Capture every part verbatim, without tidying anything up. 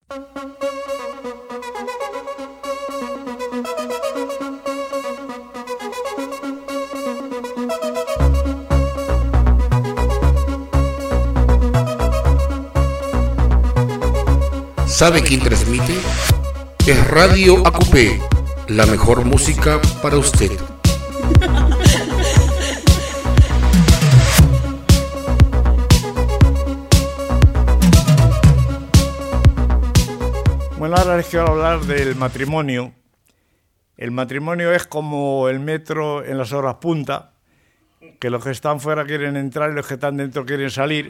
¿Sabe quién transmite? Es Radio A Q P, la mejor música para usted. Bueno, ahora les quiero hablar del matrimonio. El matrimonio es como el metro en las horas punta, que los que están fuera quieren entrar y los que están dentro quieren salir.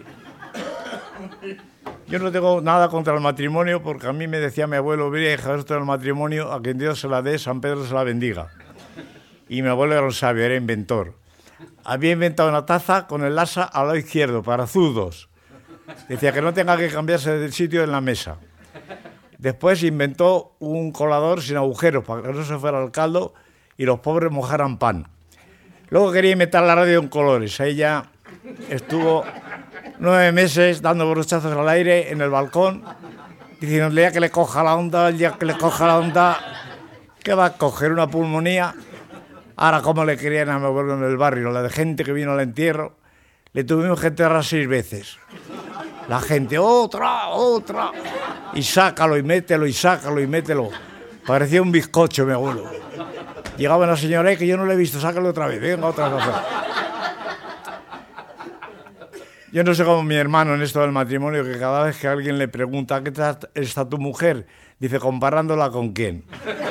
Yo no tengo nada contra el matrimonio, porque a mí me decía mi abuelo, vieja, esto del matrimonio, a quien Dios se la dé, San Pedro se la bendiga. Y mi abuelo era un sabio, era inventor. Había inventado una taza con el asa al lado izquierdo, para zurdos. Decía que no tenga que cambiarse del sitio en la mesa. Después inventó un colador sin agujeros, para que no se fuera el caldo y los pobres mojaran pan. Luego quería inventar la radio en colores. Ahí ya estuvo nueve meses dando brochazos al aire en el balcón, diciendo el día que le coja la onda, el día que le coja la onda, que va a coger una pulmonía. Ahora, como le querían a mi abuelo en el barrio, la de gente que vino al entierro, le tuvimos que enterrar seis veces. La gente, otra, otra, y sácalo y mételo, y sácalo y mételo. Parecía un bizcocho mi abuelo. Llegaba la señora, eh, que yo no le he visto, sácalo otra vez, venga, otra vez. Yo no sé cómo mi hermano en esto del matrimonio, que cada vez que alguien le pregunta ¿qué tal está tu mujer? Dice, comparándola con quién.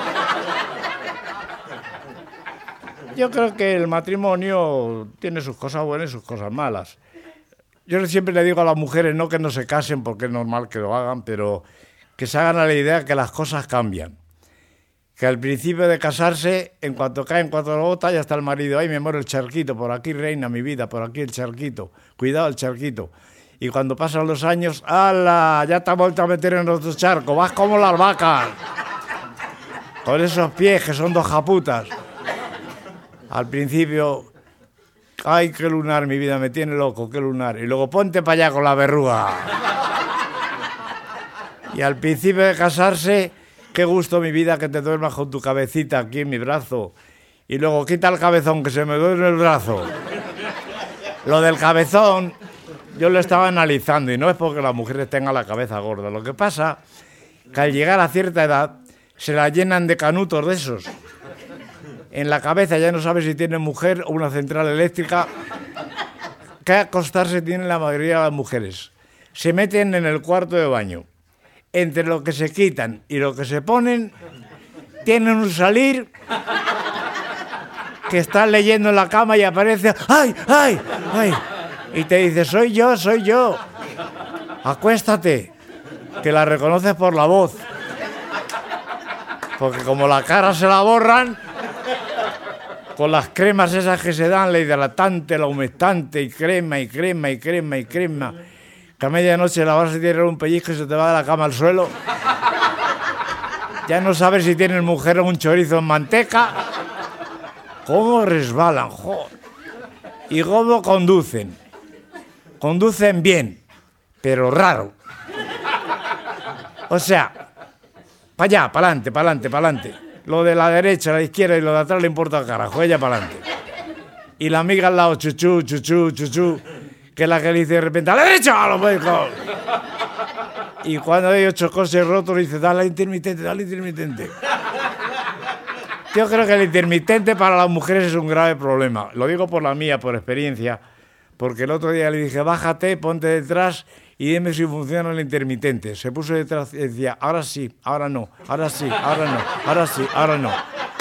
Yo creo que el matrimonio tiene sus cosas buenas y sus cosas malas. Yo siempre le digo a las mujeres, no que no se casen, porque es normal que lo hagan, pero que se hagan a la idea que las cosas cambian. Que al principio de casarse, en cuanto cae, en cuanto lo bota, ya está el marido. Ay, mi amor, el charquito, por aquí reina mi vida, por aquí el charquito. Cuidado el charquito. Y cuando pasan los años, ¡hala! Ya te has vuelto a meter en otro charco. Vas como las vacas. Con esos pies que son dos japutas. Al principio, ¡ay, qué lunar, mi vida! Me tiene loco, qué lunar. Y luego, ponte para allá con la verruga. Y al principio de casarse, qué gusto, mi vida, que te duermas con tu cabecita aquí en mi brazo. Y luego, quita el cabezón, que se me duerme el brazo. Lo del cabezón, yo lo estaba analizando, y no es porque las mujeres tengan la cabeza gorda. Lo que pasa que al llegar a cierta edad, se la llenan de canutos de esos. En la cabeza ya no sabes si tiene mujer o una central eléctrica. ¿Qué acostarse tienen la mayoría de las mujeres? Se meten en el cuarto de baño. Entre lo que se quitan y lo que se ponen, tienen un salir que estás leyendo en la cama y aparece, ¡ay, ay, ay! Y te dice, soy yo, soy yo. Acuéstate, que la reconoces por la voz. Porque como la cara se la borran, con las cremas esas que se dan, la hidratante, la humectante, y crema, y crema, y crema, y crema, que a medianoche la vas a tirar un pellizco y se te va de la cama al suelo. Ya no sabes si tienes mujer o un chorizo en manteca. ¿Cómo resbalan? ¡Jo! ¿Y cómo conducen? Conducen bien, pero raro. O sea, para allá, para adelante, para adelante, para adelante. Lo de la derecha, la izquierda y lo de atrás le importa al carajo, ella para adelante. Y la amiga al lado, chuchú, chuchú, chuchú, que es la que le dice de repente, ¡a la derecha! ¡A los médicos! Y cuando hay ocho cosas rotos, le dice, dale intermitente, dale intermitente. Yo creo que el intermitente para las mujeres es un grave problema. Lo digo por la mía, por experiencia, porque el otro día le dije, bájate, ponte detrás y dime si funciona el intermitente. Se puso detrás y decía, ahora sí, ahora no, ahora sí, ahora no, ahora sí, ahora no.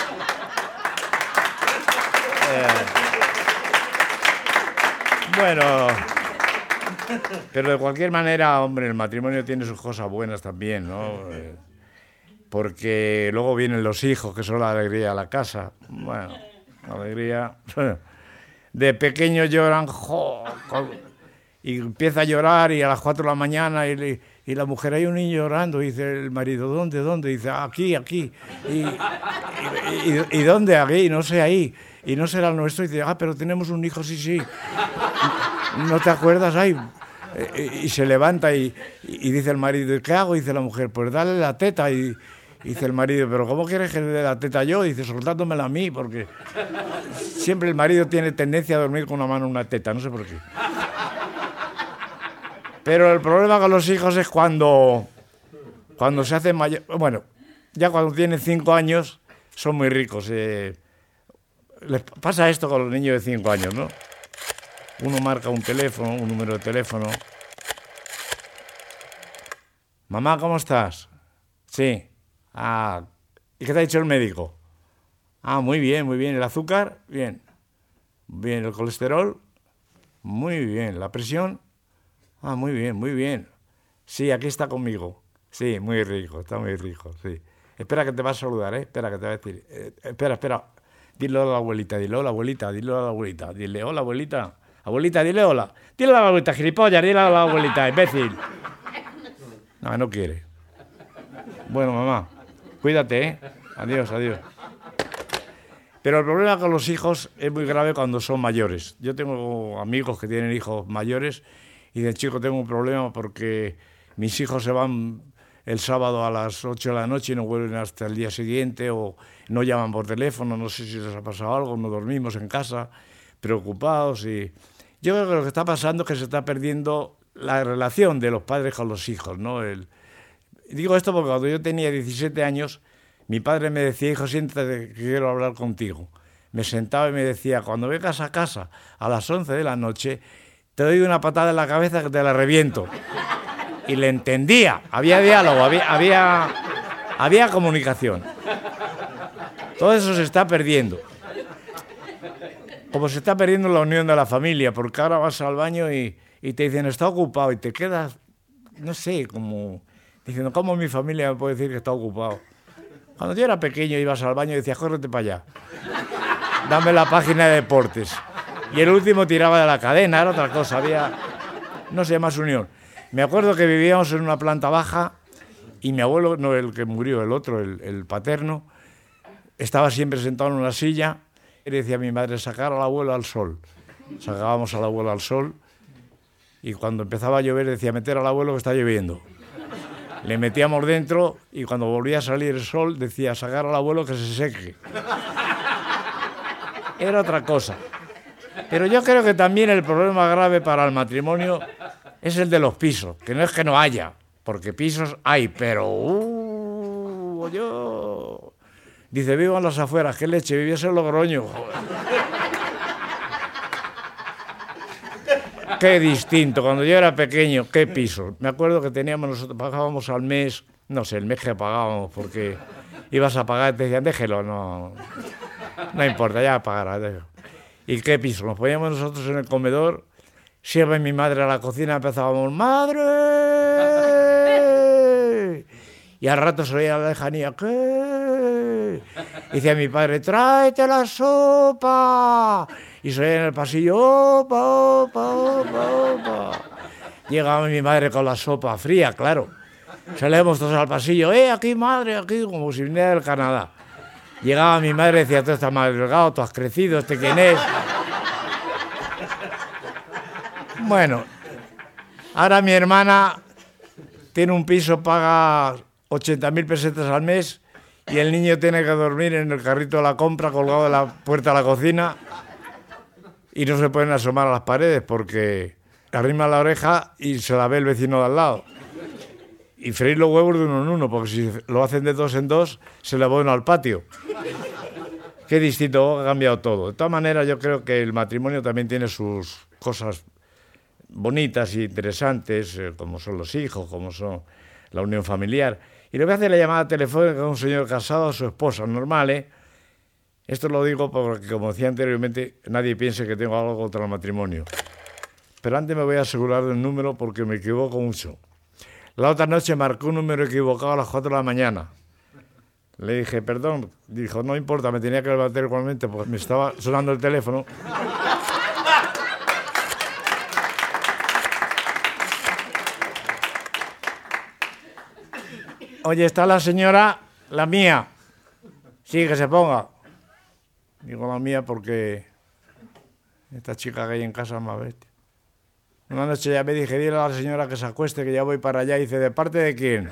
Eh, bueno, pero de cualquier manera, hombre, el matrimonio tiene sus cosas buenas también, ¿no? Eh, porque luego vienen los hijos, que son la alegría de la casa. Bueno, la alegría... De pequeños lloran, jo, y empieza a llorar y a las cuatro de la mañana y, y la mujer, hay un niño llorando, y dice el marido, ¿dónde, dónde? Y dice, aquí, aquí. Y, y, y, y ¿dónde? Aquí, no sé, ahí. Y no será el nuestro. Y dice, ah, pero tenemos un hijo, sí, sí. ¿No te acuerdas? Ay, eh, y se levanta y, y dice el marido, ¿qué hago? Dice la mujer, pues dale la teta. Y, y dice el marido, ¿pero cómo quieres que le dé la teta yo? Dice, soltándomela a mí, porque siempre el marido tiene tendencia a dormir con una mano en una teta, no sé por qué. Pero el problema con los hijos es cuando, cuando se hacen mayores. Bueno, ya cuando tienen cinco años son muy ricos. Eh, les pasa esto con los niños de cinco años, ¿no? Uno marca un teléfono, un número de teléfono. Mamá, ¿cómo estás? Sí. Ah, ¿y qué te ha dicho el médico? Ah, muy bien, muy bien. ¿El azúcar? Bien. Bien, ¿el colesterol? Muy bien. ¿La presión? Ah, muy bien, muy bien. Sí, aquí está conmigo. Sí, muy rico, está muy rico, sí. Espera que te va a saludar, ¿eh? Espera que te va a decir. Eh, espera, espera. Dile hola a la abuelita, dile hola abuelita, dile hola a la abuelita, dile hola abuelita. Abuelita, dile hola. Dile hola a la abuelita, gilipollas, dile hola a la abuelita, imbécil. No, no quiere. Bueno, mamá, cuídate, ¿eh? Adiós, adiós. Pero el problema con los hijos es muy grave cuando son mayores. Yo tengo amigos que tienen hijos mayores y de chico tengo un problema porque mis hijos se van el sábado a las ocho de la noche y no vuelven hasta el día siguiente, o no llaman por teléfono, no sé si les ha pasado algo, no dormimos en casa, preocupados. Y yo creo que lo que está pasando es que se está perdiendo la relación de los padres con los hijos, ¿no? El... Digo esto porque cuando yo tenía diecisiete años, mi padre me decía, hijo, siéntate que quiero hablar contigo. Me sentaba y me decía, cuando vengas a casa a las once de la noche, te doy una patada en la cabeza que te la reviento. Y le entendía, había diálogo, había, había, había comunicación. Todo eso se está perdiendo. Como se está perdiendo la unión de la familia, porque ahora vas al baño y, y te dicen, está ocupado, y te quedas, no sé, como diciendo, ¿cómo mi familia me puede decir que está ocupado? Cuando yo era pequeño ibas al baño y decías, córrete para allá, dame la página de deportes. Y el último tiraba de la cadena, era otra cosa, había, no sé, más unión. Me acuerdo que vivíamos en una planta baja y mi abuelo, no el que murió, el otro, el, el paterno, estaba siempre sentado en una silla y le decía a mi madre, sacar al abuelo al sol. Sacábamos al abuelo al sol y cuando empezaba a llover decía, meter al abuelo que está lloviendo. Le metíamos dentro y cuando volvía a salir el sol decía, sacar al abuelo que se seque. Era otra cosa. Pero yo creo que también el problema grave para el matrimonio es el de los pisos, que no es que no haya, porque pisos hay, pero... Uh, yo... Dice, vivo en las afueras, qué leche, viviese en Logroño. Qué distinto, cuando yo era pequeño, qué pisos. Me acuerdo que teníamos, nosotros pagábamos al mes, no sé, el mes que pagábamos, porque ibas a pagar y te decían, déjelo, no, no importa, ya pagarás. Déjelo. ¿Y qué piso? Nos poníamos nosotros en el comedor, siempre mi madre a la cocina empezábamos, ¡madre! Y al rato se oía la lejanía, ¿qué? Y decía mi padre, tráete la sopa. Y se oía en el pasillo, opa, opa, opa, opa. Llegaba mi madre con la sopa fría, claro. Salíamos todos al pasillo, eh, aquí madre, aquí, como si viniera del Canadá. Llegaba mi madre y decía, tú estás más delgado, tú has crecido, ¿este quién es? Bueno, ahora mi hermana tiene un piso, paga ochenta mil pesetas al mes y el niño tiene que dormir en el carrito de la compra colgado de la puerta de la cocina y no se pueden asomar a las paredes porque arrima la oreja y se la ve el vecino de al lado. Y freír los huevos de uno en uno, porque si lo hacen de dos en dos, se le va uno al patio. Qué distinto, ha cambiado todo. De todas maneras, yo creo que el matrimonio también tiene sus cosas bonitas y interesantes, eh, como son los hijos, como son la unión familiar. Y le voy a hacer la llamada telefónica a un señor casado a su esposa, normal, ¿eh? Esto lo digo porque, como decía anteriormente, nadie piense que tengo algo contra el matrimonio. Pero antes me voy a asegurar del número porque me equivoco mucho. La otra noche marcó un número equivocado a las cuatro de la mañana. Le dije, perdón. Dijo, no importa, me tenía que levantar igualmente porque me estaba sonando el teléfono. Oye, está la señora, la mía. Sí, que se ponga. Digo la mía porque esta chica que hay en casa es más bestia. Una noche ya me dije, dile a la señora que se acueste, que ya voy para allá. Y dice, ¿de parte de quién?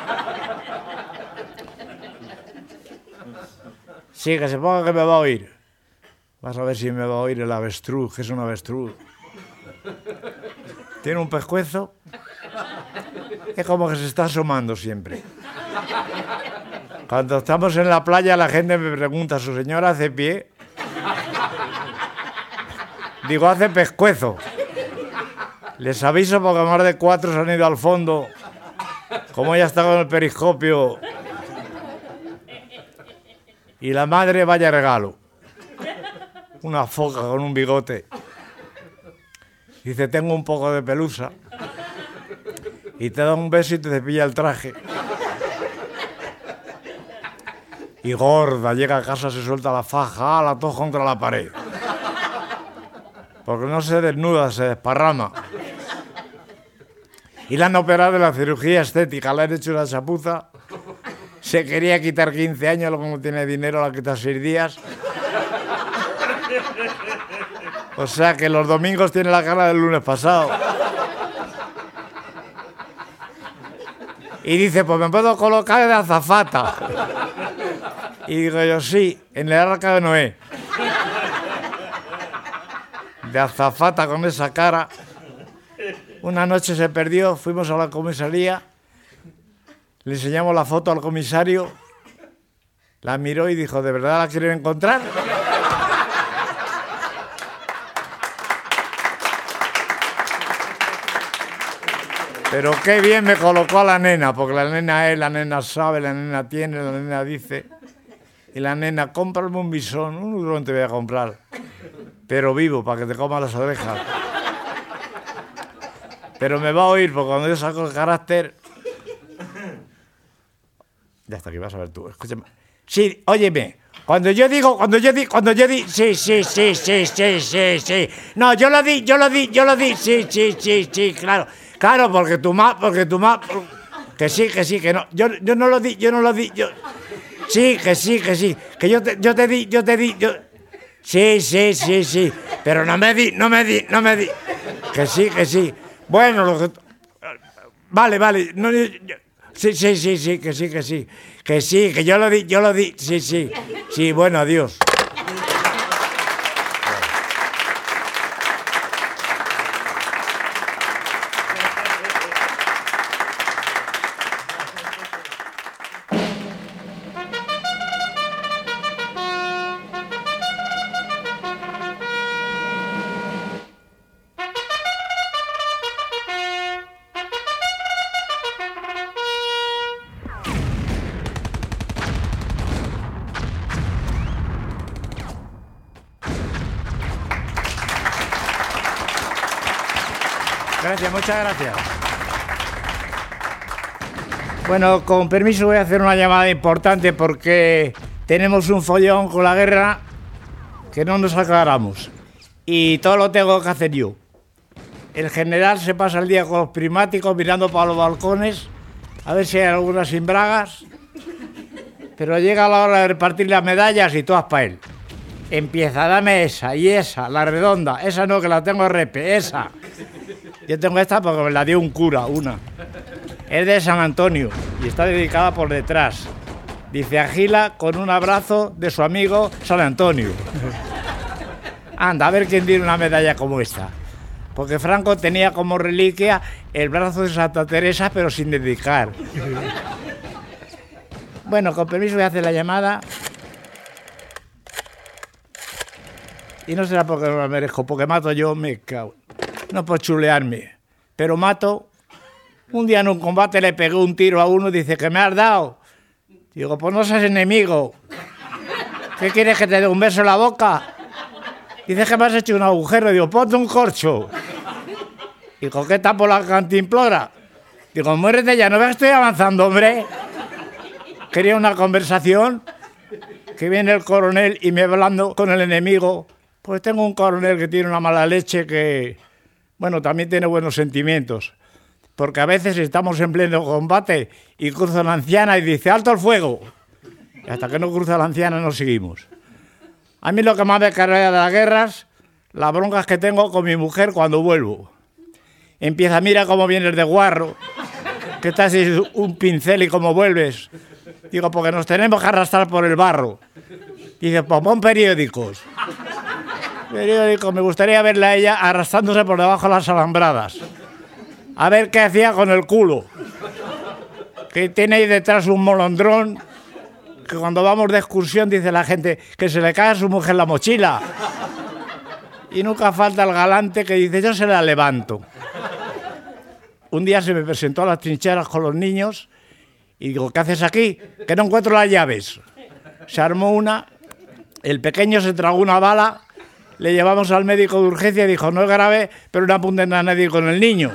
Sí, que se ponga que me va a oír. Vas a ver si me va a oír el avestruz, que es un avestruz. Tiene un pescuezo. Es como que se está asomando siempre. Cuando estamos en la playa, la gente me pregunta, ¿su señora hace pie? Digo, hace pescuezo. Les aviso porque más de cuatro se han ido al fondo. Como ella está con el periscopio. Y la madre, vaya regalo. Una foca con un bigote. Dice, tengo un poco de pelusa. Y te da un beso y te cepilla el traje. Y gorda, llega a casa, se suelta la faja, la toja contra la pared. Porque no se desnuda, se desparrama. Y la han operado de la cirugía estética, le han hecho una chapuza. Se quería quitar quince años, luego no tiene dinero, la quita seis días. O sea que los domingos tiene la cara del lunes pasado. Y dice, pues me puedo colocar de azafata. Y digo yo, sí, en el arca de Noé. De azafata con esa cara. Una noche se perdió, fuimos a la comisaría, le enseñamos la foto al comisario, la miró y dijo, ¿de verdad la quieren encontrar? Pero qué bien me colocó a la nena, porque la nena es, la nena sabe, la nena tiene, la nena dice. Y la nena, cómprame un bisón, un hurón te voy a comprar, pero vivo, para que te coma las orejas. Pero me va a oír, porque cuando yo saco el carácter... Ya está, aquí vas a ver tú, escúchame. Sí, óyeme, cuando yo digo, cuando yo digo, cuando yo digo... Sí, sí, sí, sí, sí, sí, sí. No, yo lo di, yo lo di, yo lo di, sí, sí, sí, sí, claro. Claro, porque tu ma, porque tu ma... Que sí, que sí, que no. Yo, yo no lo di, yo no lo di, yo... Sí, que sí, que sí. Que yo te, yo te di, yo te di, yo... Sí, sí, sí, sí. Pero no me di, no me di, no me di. Que sí, que sí. Bueno, lo que... Vale, vale. No, yo... Sí, sí, sí, sí, que sí, que sí. Que sí, que yo lo di, yo lo di. Sí, sí. Sí, bueno, adiós. Gracias, muchas gracias. Bueno, con permiso voy a hacer una llamada importante porque tenemos un follón con la guerra que no nos aclaramos. Y todo lo tengo que hacer yo. El general se pasa el día con los prismáticos mirando para los balcones a ver si hay algunas sin bragas. Pero llega la hora de repartir las medallas y todas para él. Empieza, dame esa y esa, la redonda. Esa no, que la tengo repe, esa. Yo tengo esta porque me la dio un cura, una. Es de San Antonio y está dedicada por detrás. Dice, agila con un abrazo de su amigo San Antonio. Anda, a ver quién tiene una medalla como esta. Porque Franco tenía como reliquia el brazo de Santa Teresa, pero sin dedicar. Bueno, con permiso voy a hacer la llamada. Y no será porque no la merezco, porque mato yo, me cago. No por chulearme, pero mato. Un día en un combate le pegué un tiro a uno y dice, ¿qué me has dado? Digo, pues no seas enemigo. ¿Qué quieres, que te dé un beso en la boca? Dice que me has hecho un agujero. Digo, ponte un corcho. Digo, ¿qué tapo la cantimplora? Digo, muérete ya, no ves que estoy avanzando, hombre. Quería una conversación. Que viene el coronel y me hablando con el enemigo. Pues tengo un coronel que tiene una mala leche que, bueno, también tiene buenos sentimientos. Porque a veces estamos en pleno combate y cruza la anciana y dice, ¡alto el fuego! Y hasta que no cruza la anciana no seguimos. A mí lo que más me carga de las guerras, las broncas que tengo con mi mujer cuando vuelvo. empieza, mira cómo vienes de guarro, que estás un pincel y cómo vuelves. Digo, porque nos tenemos que arrastrar por el barro. Dice, pues pon periódicos. Periódicos, me gustaría verla a ella arrastrándose por debajo de las alambradas. A ver qué hacía con el culo. Que tiene ahí detrás un molondrón, que cuando vamos de excursión dice la gente que se le cae a su mujer la mochila. Y nunca falta el galante que dice, yo se la levanto. Un día se me presentó a las trincheras con los niños y digo, ¿qué haces aquí? Que no encuentro las llaves. Se armó una, el pequeño se tragó una bala, le llevamos al médico de urgencia y dijo, no es grave, pero no apunten a nadie con el niño.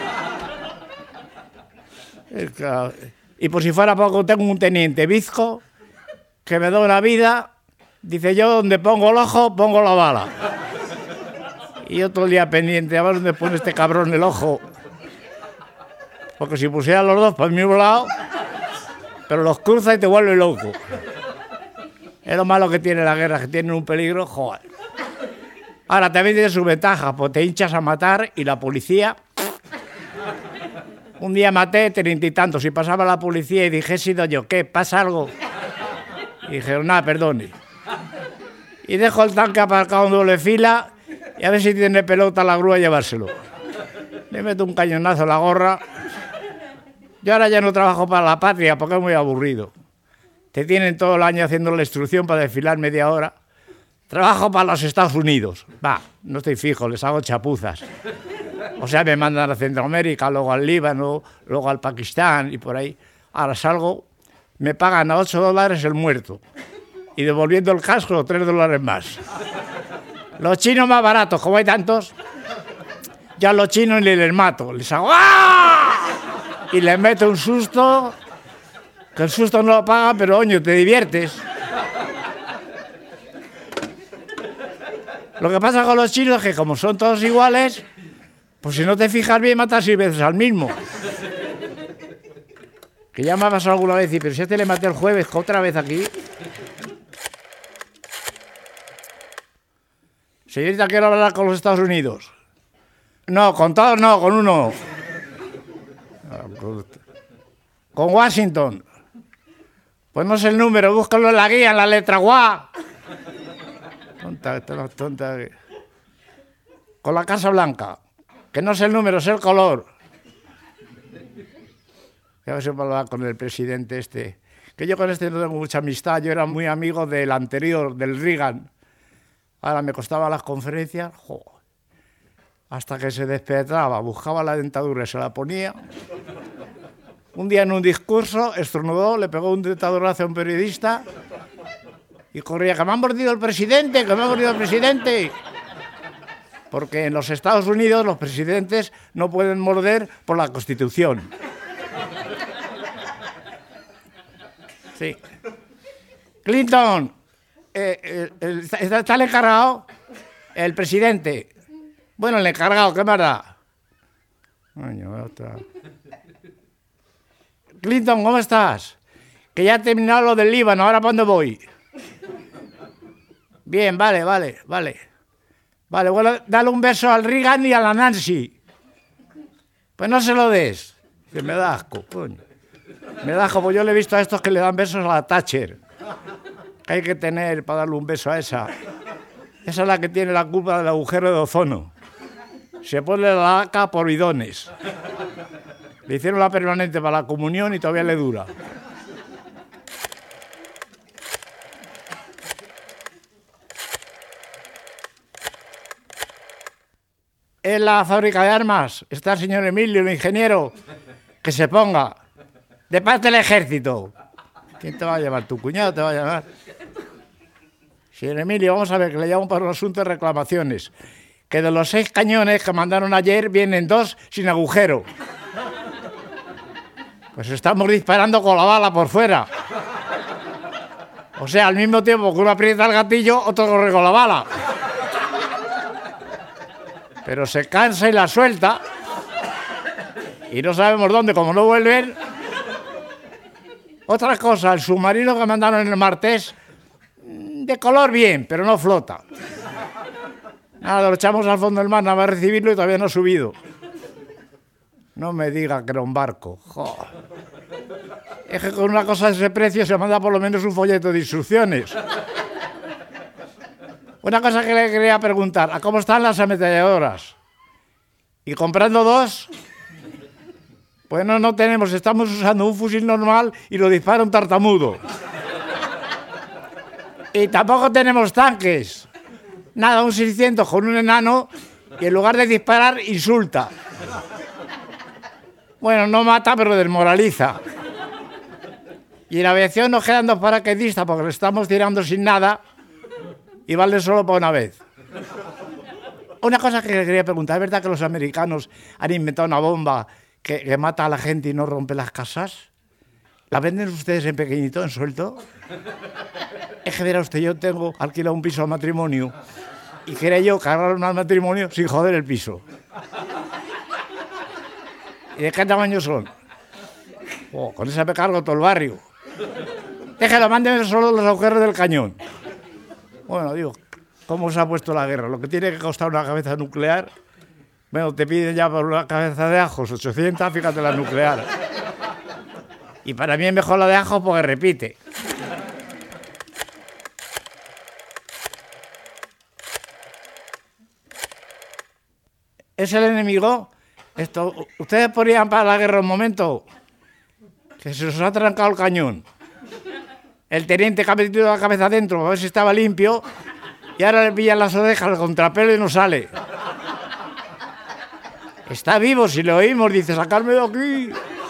Y por si fuera poco, tengo un teniente bizco que me da una vida, dice, yo donde pongo el ojo, pongo la bala. Y yo todo el día pendiente, a ver dónde pone este cabrón el ojo. Porque si pusiera los dos por el mismo lado, pero los cruza y te vuelve loco. Es lo malo que tiene la guerra, que tienen un peligro, joder. Ahora también tiene su ventaja, pues te hinchas a matar y la policía... Un día maté treinta y tantos y pasaba la policía y dije, he sido yo, ¿qué? ¿Pasa algo? Y dijeron, nada, perdone. Y dejo el tanque aparcado en doble fila y a ver si tiene pelota la grúa llevárselo. Le meto un cañonazo a la gorra. Yo ahora ya no trabajo para la patria porque es muy aburrido. Te tienen todo el año haciendo la instrucción para desfilar media hora. Trabajo para los Estados Unidos. Va, no estoy fijo, les hago chapuzas. O sea, me mandan a Centroamérica, luego al Líbano, luego al Pakistán y por ahí. Ahora salgo, me pagan a ocho dólares el muerto. Y devolviendo el casco, tres dólares más. Los chinos más baratos, como hay tantos, ya los chinos ni les mato. Les hago ¡ah! Y les meto un susto, que el susto no lo pagan, pero oño, te diviertes. Lo que pasa con los chinos es que como son todos iguales, pues si no te fijas bien, matas seis veces al mismo. Que ya me ha pasado alguna vez, y pero si a este le maté el jueves, otra vez aquí. Señorita, quiero hablar con los Estados Unidos. No, con todos no, con uno. Con Washington. Pues no sé el número, búscalo en la guía, en la letra guá. Tonta, tonta, tonta. Con la Casa Blanca. Que no sé el número, sé el color. A ver si puedo hablar con el presidente este. Que yo con este no tengo mucha amistad. Yo era muy amigo del anterior, del Reagan. Ahora me costaba las conferencias. Jo, hasta que se despedraba, buscaba la dentadura y se la ponía. Un día en un discurso estornudó, le pegó un dentadorazo a un periodista y corría, que me han mordido el presidente, que me ha mordido el presidente. Porque en los Estados Unidos los presidentes no pueden morder por la Constitución. Sí. Clinton, eh, eh, el, está, está el encargado, el presidente. Bueno, el encargado, ¿qué más da? Coño, otra. Clinton, ¿cómo estás? Que ya he terminado lo del Líbano, ¿ahora para dónde voy? Bien, vale, vale, vale. Vale, bueno, dale un beso al Reagan y a la Nancy. Pues no se lo des. Que me da asco, coño. Me da asco, pues yo le he visto a estos que le dan besos a la Thatcher. Que hay que tener para darle un beso a esa. Esa es la que tiene la culpa del agujero de ozono. Se pone la laca por bidones. Le hicieron la permanente para la comunión y todavía le dura. En la fábrica de armas está el señor Emilio, el ingeniero, que se ponga. De parte del ejército. ¿Quién te va a llamar? ¿Tu cuñado te va a llamar? Señor Emilio, vamos a ver, que le llamo para un asunto de reclamaciones. Que de los seis cañones que mandaron ayer vienen dos sin agujero. Pues estamos disparando con la bala por fuera. O sea, al mismo tiempo que uno aprieta el gatillo, otro corre con la bala. Pero se cansa y la suelta. Y no sabemos dónde, como no vuelven. Otra cosa, el submarino que mandaron en el Martés, de color bien, pero no flota. Nada, lo echamos al fondo del mar, nada más recibirlo y todavía no ha subido. No me diga que era un barco. Jo. Es que con una cosa de ese precio se manda por lo menos un folleto de instrucciones. Una cosa que le quería preguntar, ¿a cómo están las ametralladoras? ¿Y comprando dos? Bueno, no tenemos, estamos usando un fusil normal y lo dispara un tartamudo. Y tampoco tenemos tanques. Nada, un seiscientos con un enano y en lugar de disparar, insulta. Bueno, no mata, pero desmoraliza. Y en la aviación nos quedan dos paracaidistas porque le estamos tirando sin nada y vale solo para una vez. Una cosa que quería preguntar, ¿es verdad que los americanos han inventado una bomba que, que mata a la gente y no rompe las casas? ¿La venden ustedes en pequeñito, en suelto? Es que verá usted, yo tengo alquilado un piso al matrimonio y quería yo cargarme al matrimonio sin joder el piso. ¿Y de qué tamaño son? Oh, con esa me cargo todo el barrio. Déjalo, mándeme solo los agujeros del cañón. Bueno, digo, ¿cómo se ha puesto la guerra? Lo que tiene que costar una cabeza nuclear, bueno, te piden ya por una cabeza de ajos, ochocientos, fíjate la nuclear. Y para mí es mejor la de ajos porque repite. ¿Es el enemigo? Esto, ¿ustedes podrían parar la guerra un momento? Que se os ha trancado el cañón. El teniente que ha metido la cabeza adentro a ver si estaba limpio y ahora le pillan las orejas al contrapelo y no sale. Está vivo, si lo oímos, dice, sacarme de aquí.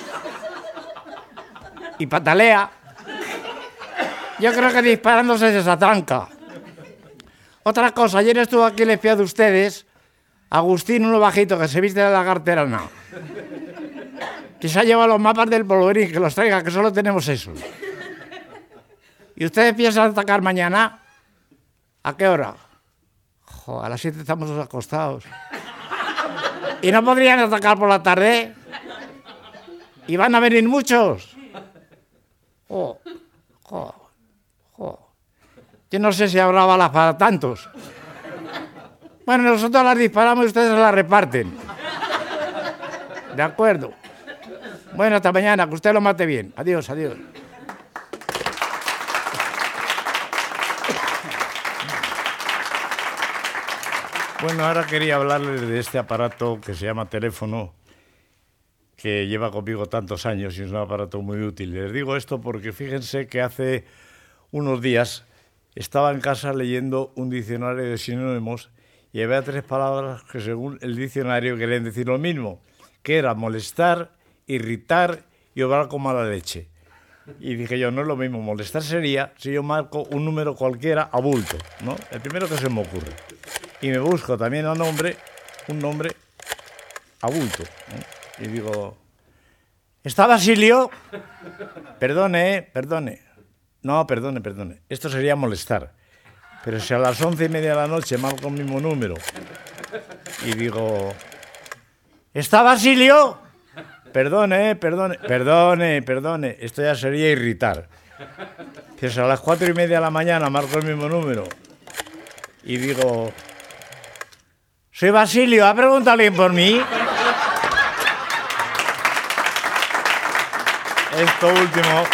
Y patalea. Yo creo que disparándose se atranca. Otra cosa, ayer estuvo aquí el espía de ustedes, Agustín, uno bajito que se viste de la carterana, que se ha llevado los mapas del polvorín, que los traiga, que solo tenemos esos. ¿Y ustedes piensan atacar mañana? ¿A qué hora? Jo, a las siete estamos acostados. ¿Y no podrían atacar por la tarde? ¿Y van a venir muchos? Jo, jo, jo. Yo no sé si habrá balas para tantos. Bueno, nosotros las disparamos y ustedes las reparten. De acuerdo. Bueno, hasta mañana, que usted lo mate bien. Adiós, adiós. Bueno, ahora quería hablarles de este aparato que se llama teléfono, que lleva conmigo tantos años y es un aparato muy útil. Les digo esto porque fíjense que hace unos días estaba en casa leyendo un diccionario de sinónimos y había tres palabras que según el diccionario querían decir lo mismo, que era molestar, irritar y obrar con mala leche. Y dije yo, no es lo mismo, molestar sería si yo marco un número cualquiera a bulto, ¿no? El primero que se me ocurre. Y me busco también a nombre, un nombre a bulto, ¿no? Y digo, ¿está Basilio? Perdone, ¿eh? Perdone. No, perdone, perdone. Esto sería molestar. Pero si a las once y media de la noche marco el mismo número y digo, ¿está Basilio? Perdone, eh, perdone, perdone, perdone. Esto ya sería irritar. Que si a las cuatro y media de la mañana marco el mismo número y digo, soy Basilio, ¿ha preguntado alguien por mí? Esto último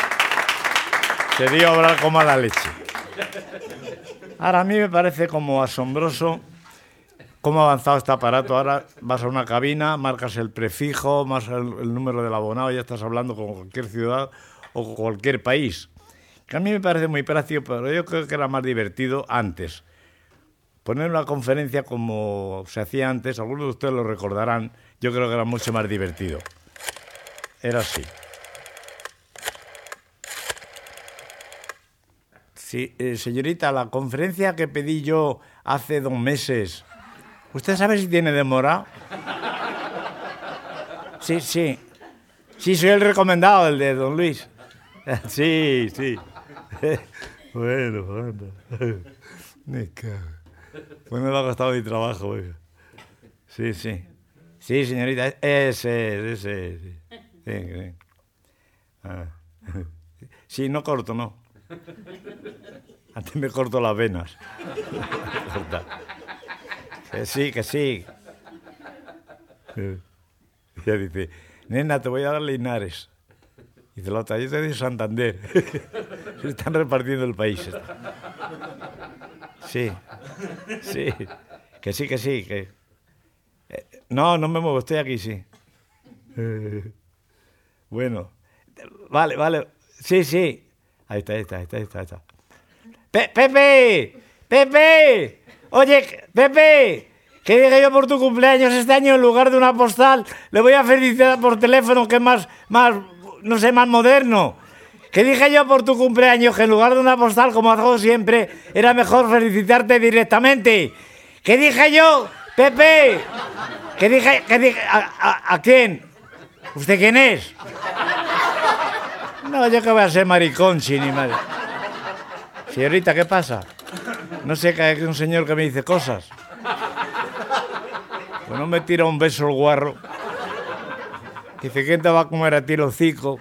sería obrar con mala leche. Ahora a mí me parece como asombroso cómo ha avanzado este aparato. Ahora vas a una cabina, marcas el prefijo, más el, el número del abonado, ya estás hablando con cualquier ciudad o con cualquier país. Que a mí me parece muy práctico, pero yo creo que era más divertido antes. Poner una conferencia como se hacía antes, algunos de ustedes lo recordarán, yo creo que era mucho más divertido. Era así. Sí, eh, señorita, la conferencia que pedí yo hace dos meses, ¿usted sabe si tiene demora? Sí, sí. Sí, soy el recomendado, el de don Luis. Sí, sí. Bueno, bueno. Me cago. Pues me ha costado mi trabajo, oiga. Sí, sí. Sí, señorita, ese, ese, sí. Sí, sí. Ah. Sí, no corto, no. Antes me corto las venas. Que sí, que sí. ella dice, nena, te voy a dar Linares. Dice la otra, yo te doy Santander. Se están repartiendo el país. Sí, sí, que sí, que sí. Que... No, no me muevo, estoy aquí, sí. Bueno, vale, vale. Sí, sí. Ahí está, ahí está, ahí está, ahí está. Ahí está. Pe Pepe, Pepe, oye, Pepe, que dije yo por tu cumpleaños este año en lugar de una postal, le voy a felicitar por teléfono, que es más, más, no sé, más moderno. Que dije yo por tu cumpleaños que en lugar de una postal, como hago siempre, era mejor felicitarte directamente. Que dije yo, Pepe, que dije, que dije, ¿a, a, a quién? ¿Usted quién es? No, yo que voy a ser maricón, sí, ni madre. Señorita, ¿qué pasa? No sé, que hay un señor que me dice cosas. Pues no me tira un beso el guarro. Dice, ¿quién te va a comer a ti el hocico?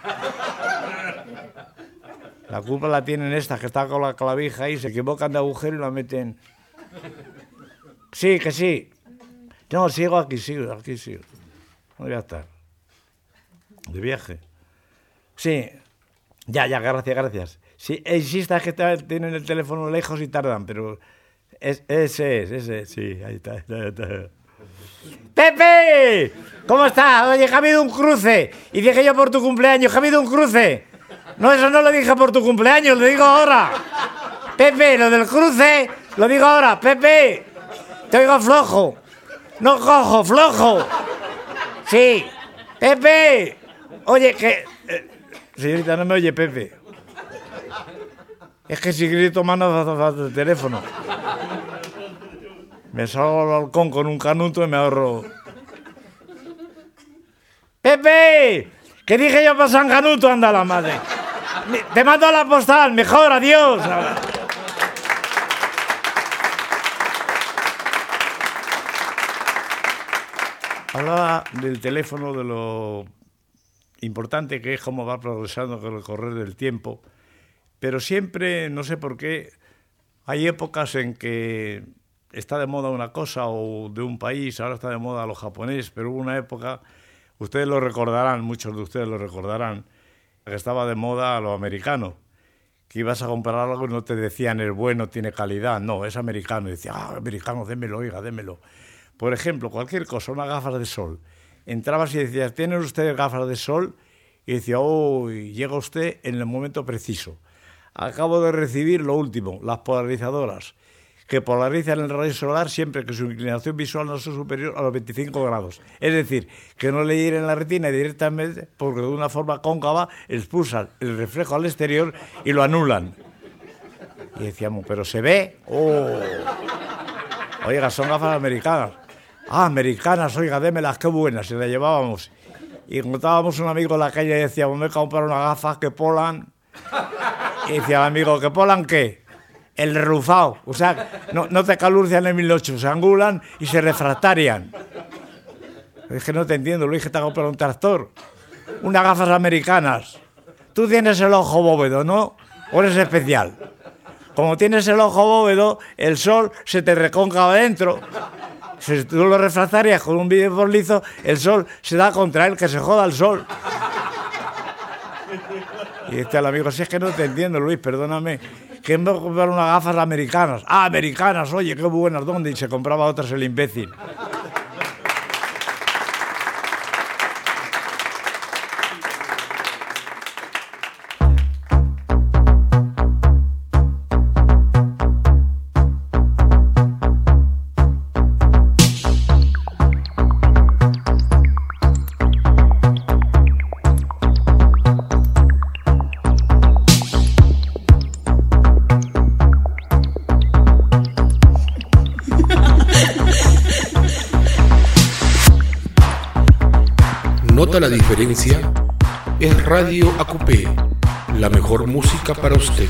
La culpa la tienen estas, que están con la clavija ahí, se equivocan de agujero y la meten... Sí, que sí. No, sigo aquí, sigo, aquí sigo. No voy a estar. De viaje. Sí. Ya, ya, gracias, gracias. Sí, insista, es que tienen el teléfono lejos y tardan, pero... Es, ese es, ese es, sí, ahí está, ahí está, ahí está. ¡Pepe! ¿Cómo estás? Oye, que ha habido un cruce. Y dije yo por tu cumpleaños, que ha habido un cruce. No, eso no lo dije por tu cumpleaños, lo digo ahora. Pepe, lo del cruce, lo digo ahora. Pepe, te oigo flojo. No cojo, flojo. Sí. Pepe. Oye, que... Eh, señorita, no me oye, Pepe. Es que si grito más no hace falta el teléfono. Me salgo al balcón con un canuto y me ahorro. ¡Pepe! ¿Qué dije yo para San Canuto? Anda la madre. Te mando a la postal, mejor, adiós. Hablaba del teléfono, de lo importante que es cómo va progresando con el correr del tiempo, pero siempre, no sé por qué, hay épocas en que está de moda una cosa o de un país, ahora está de moda lo japonés, pero hubo una época, ustedes lo recordarán, muchos de ustedes lo recordarán, que estaba de moda lo americano, que ibas a comprar algo y no te decían es bueno, tiene calidad, no, es americano, y decía, ah, americano, démelo, oiga, démelo. Por ejemplo, cualquier cosa, unas gafas de sol, entrabas y decías, ¿tienen ustedes gafas de sol? Y decía, oh, llega usted en el momento preciso. Acabo de recibir lo último, las polarizadoras, que polarizan el rayo solar siempre que su inclinación visual no sea superior a los veinticinco grados. Es decir, que no le hieren la retina directamente porque de una forma cóncava expulsan el reflejo al exterior y lo anulan. Y decíamos, ¿pero se ve? ¡Oh! Oiga, son gafas americanas. Ah, americanas, oiga, démelas, qué buenas. Y las llevábamos. Y encontrábamos un amigo en la calle y decíamos, me voy a comprar unas gafas que polan. Y decía el amigo, ¿que polan qué? El rufao. O sea, no, no te calurcian en mil ocho, se angulan y se refractarian. Es que no te entiendo, Luis, que te ha comprado un tractor. Unas gafas americanas. Tú tienes el ojo bóvedo, ¿no? ¿O eres especial? Como tienes el ojo bóvedo, el sol se te recóncava adentro. Si tú lo refractarias con un vidrio lizo, el sol se da contra él, que se joda el sol. Y este al amigo, si es que no te entiendo, Luis, perdóname, que me voy a comprar unas gafas americanas. Ah, americanas, oye, qué buenas, ¿dónde? Y se compraba otras el imbécil. ¿Nota la diferencia? Es Radio A Q P, la mejor música para usted.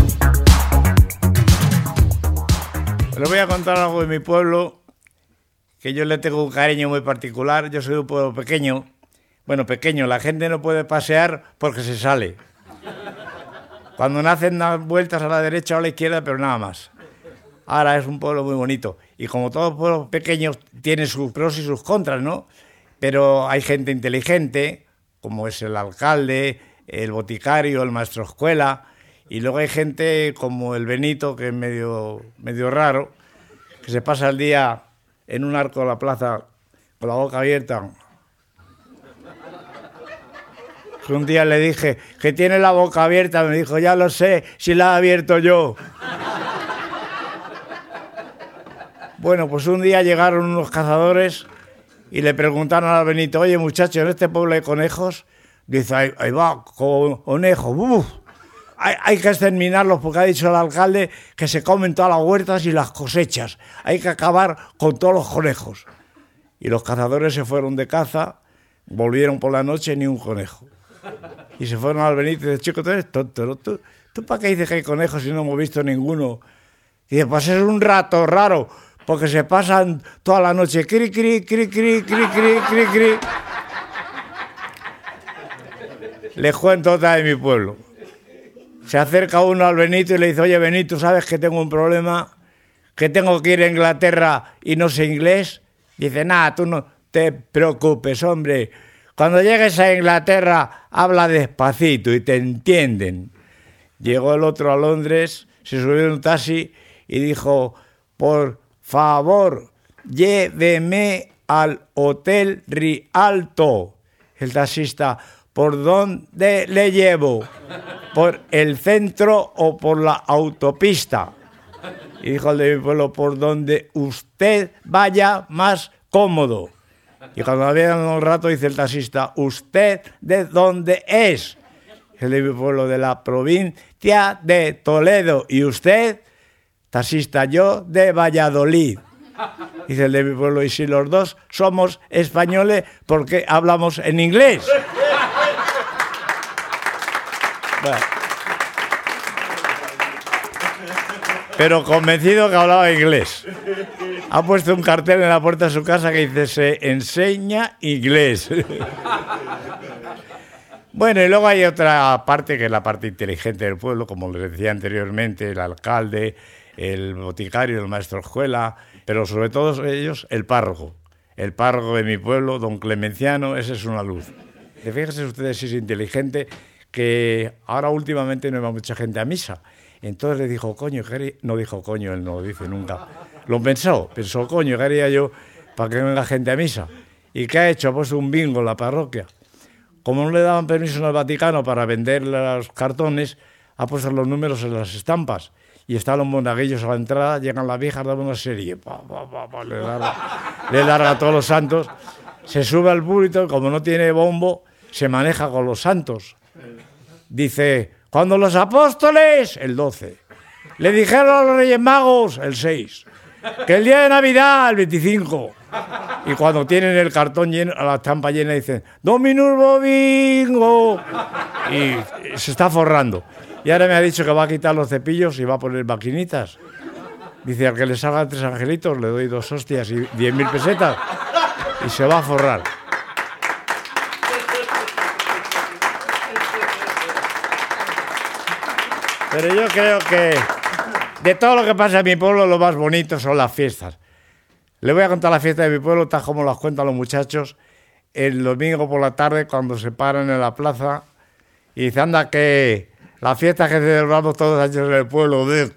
Les voy a contar algo de mi pueblo que yo le tengo un cariño muy particular. Yo soy de un pueblo pequeño. Bueno, pequeño, la gente no puede pasear porque se sale. Cuando nacen dan vueltas a la derecha o a la izquierda, pero nada más. Ahora es un pueblo muy bonito. Y como todos los pueblos pequeños tienen sus pros y sus contras, ¿no? Pero hay gente inteligente, como es el alcalde, el boticario, el maestro escuela. Y luego hay gente como el Benito, que es medio, medio raro, que se pasa el día en un arco de la plaza con la boca abierta. Un día le dije que tiene la boca abierta, me dijo, ya lo sé, si la he abierto yo. Bueno, pues un día llegaron unos cazadores y le preguntaron al Benito, oye muchacho, ¿en este pueblo hay conejos? Dice, ahí, ahí va, conejos, ¡uf! Hay, hay que exterminarlos porque ha dicho el alcalde que se comen todas las huertas y las cosechas. Hay que acabar con todos los conejos. Y los cazadores se fueron de caza, volvieron por la noche, ni un conejo. Y se fueron al Benito y dice, chico, tú eres tonto, ¿no? ¿Tú, ¿Tú para qué dices que hay conejos si no hemos visto ninguno? Y dice, pues es un rato raro, porque se pasan toda la noche cri, cri, cri, cri, cri, cri, cri, cri. Les cuento otra de mi pueblo. Se acerca uno al Benito y le dice, oye Benito, ¿sabes que tengo un problema? Que tengo que ir a Inglaterra y no sé inglés. Dice, nada, tú no te preocupes, hombre. Cuando llegues a Inglaterra, habla despacito y te entienden. Llegó el otro a Londres, se subió en un taxi y dijo, por favor, lléveme al Hotel Rialto. El taxista, ¿por dónde le llevo? ¿Por el centro o por la autopista? Y dijo el de mi pueblo, por donde usted vaya más cómodo. Y cuando había un rato dice el taxista, ¿usted de dónde es? El de mi pueblo, de la provincia de Toledo. ¿Y usted? Taxista, yo de Valladolid. Dice el de mi pueblo, y si los dos somos españoles, ¿por qué hablamos en inglés? Bueno. Pero convencido que hablaba inglés. Ha puesto un cartel en la puerta de su casa que dice, se enseña inglés. Bueno, y luego hay otra parte que es la parte inteligente del pueblo, como les decía anteriormente, el alcalde, el boticario, el maestro escuela, pero sobre todo ellos, el párroco. El párroco de mi pueblo, don Clemenciano, ese es una luz. Y fíjense ustedes si es inteligente, que ahora últimamente no va mucha gente a misa. Entonces le dijo, coño, ¿qué haría? No dijo coño, él no lo dice nunca. Lo pensó, pensó, coño, ¿qué haría yo para que venga gente a misa? ¿Y qué ha hecho? Ha puesto un bingo en la parroquia. Como no le daban permiso en el Vaticano para vender los cartones, ha puesto los números en las estampas. Y están los monaguillos a la entrada, llegan las viejas, dan una serie, pa, pa, pa, pa, le, larga, le larga a todos los santos, se sube al púlpito y como no tiene bombo, se maneja con los santos. Dice, cuando los apóstoles, el doce, le dijeron a los Reyes Magos, el seis, que el día de Navidad, el veinticinco, y cuando tienen el cartón lleno, la estampa llena, dicen, Dominus Bobingo, y se está forrando. Y ahora me ha dicho que va a quitar los cepillos y va a poner maquinitas. Dice, al que le salgan tres angelitos, le doy dos hostias y diez mil pesetas, y se va a forrar. Pero yo creo que de todo lo que pasa en mi pueblo, lo más bonito son las fiestas. Le voy a contar la fiesta de mi pueblo, tal como las cuentan los muchachos, el domingo por la tarde, cuando se paran en la plaza y dicen, anda, que la fiesta que celebramos todos los años en el pueblo de...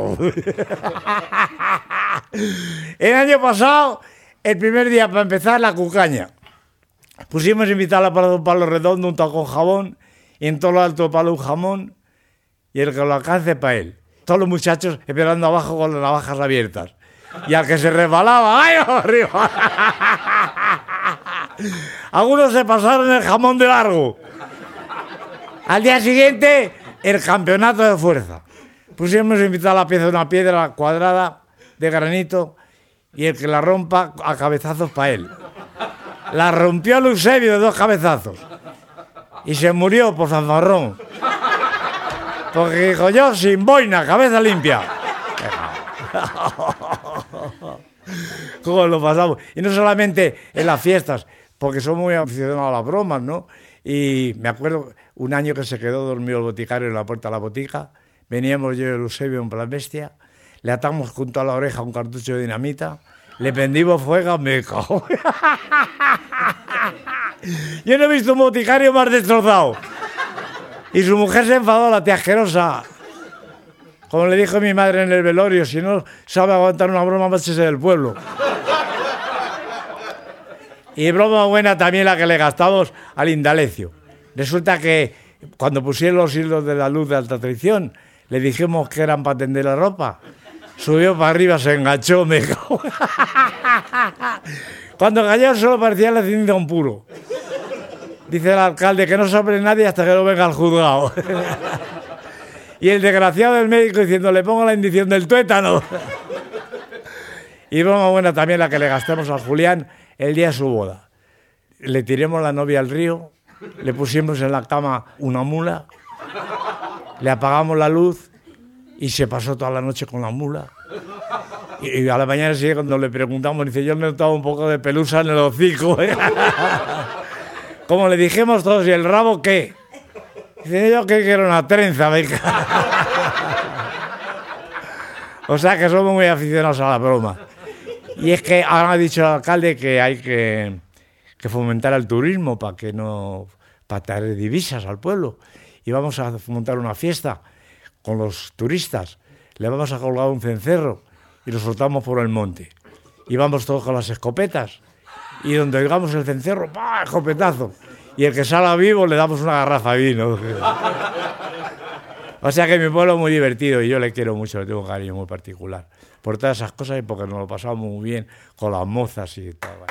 El año pasado, el primer día para empezar, la cucaña. Pusimos invitar a para un palo redondo, un taco con jabón, y en todo lo alto palo un jamón, y el que lo alcance para él. Todos los muchachos esperando abajo con las navajas abiertas. Y al que se resbalaba, ¡ay, arriba! Algunos se pasaron el jamón de largo. Al día siguiente, el campeonato de fuerza. Pusimos invitar a la pieza de una piedra cuadrada de granito y el que la rompa a cabezazos para él. La rompió el Eusebio de dos cabezazos. Y se murió por fanfarrón. Porque dijo yo, sin boina, cabeza limpia. cómo lo pasamos. Y no solamente en las fiestas, porque somos muy aficionados a las bromas, ¿no? Y me acuerdo un año que se quedó dormido el boticario en la puerta de la botica. Veníamos yo y el Eusebio en plan bestia, le atamos junto a la oreja un cartucho de dinamita, le prendimos fuego, me cago. Yo no he visto un boticario más destrozado. Y su mujer se enfadó, la tía asquerosa. Como le dijo mi madre en el velorio, si no sabe aguantar una broma, máchese del pueblo. Y broma buena también la que le gastamos al Indalecio. Resulta que cuando pusieron los hilos de la luz de alta traición, le dijimos que eran para tender la ropa. Subió para arriba, se enganchó, me cago. Cuando cayó solo parecía la cinta un puro. Dice el alcalde que no sobre nadie hasta que no venga al juzgado. Y el desgraciado del médico diciendo, le pongo la indicación del tuétano. Y broma buena también la que le gastamos a Julián el día de su boda. Le tiremos la novia al río, le pusimos en la cama una mula, le apagamos la luz y se pasó toda la noche con la mula. Y a la mañana siguiente cuando le preguntamos, dice, yo me he notado un poco de pelusa en el hocico. Como le dijimos todos, ¿y el rabo qué? Dice, yo que quiero una trenza, venga. O sea que somos muy aficionados a la broma. Y es que ahora ha dicho el alcalde que hay que, que fomentar el turismo para que no, para traer divisas al pueblo. Y vamos a montar una fiesta con los turistas. Le vamos a colgar un cencerro y lo soltamos por el monte. Y vamos todos con las escopetas. Y donde oigamos el cencerro, ¡pah!, escopetazo. Y el que salga vivo le damos una garrafa de vino. O sea que mi pueblo es muy divertido y yo le quiero mucho, le tengo un cariño muy particular. Por todas esas cosas y porque nos lo pasamos muy bien con las mozas y todo.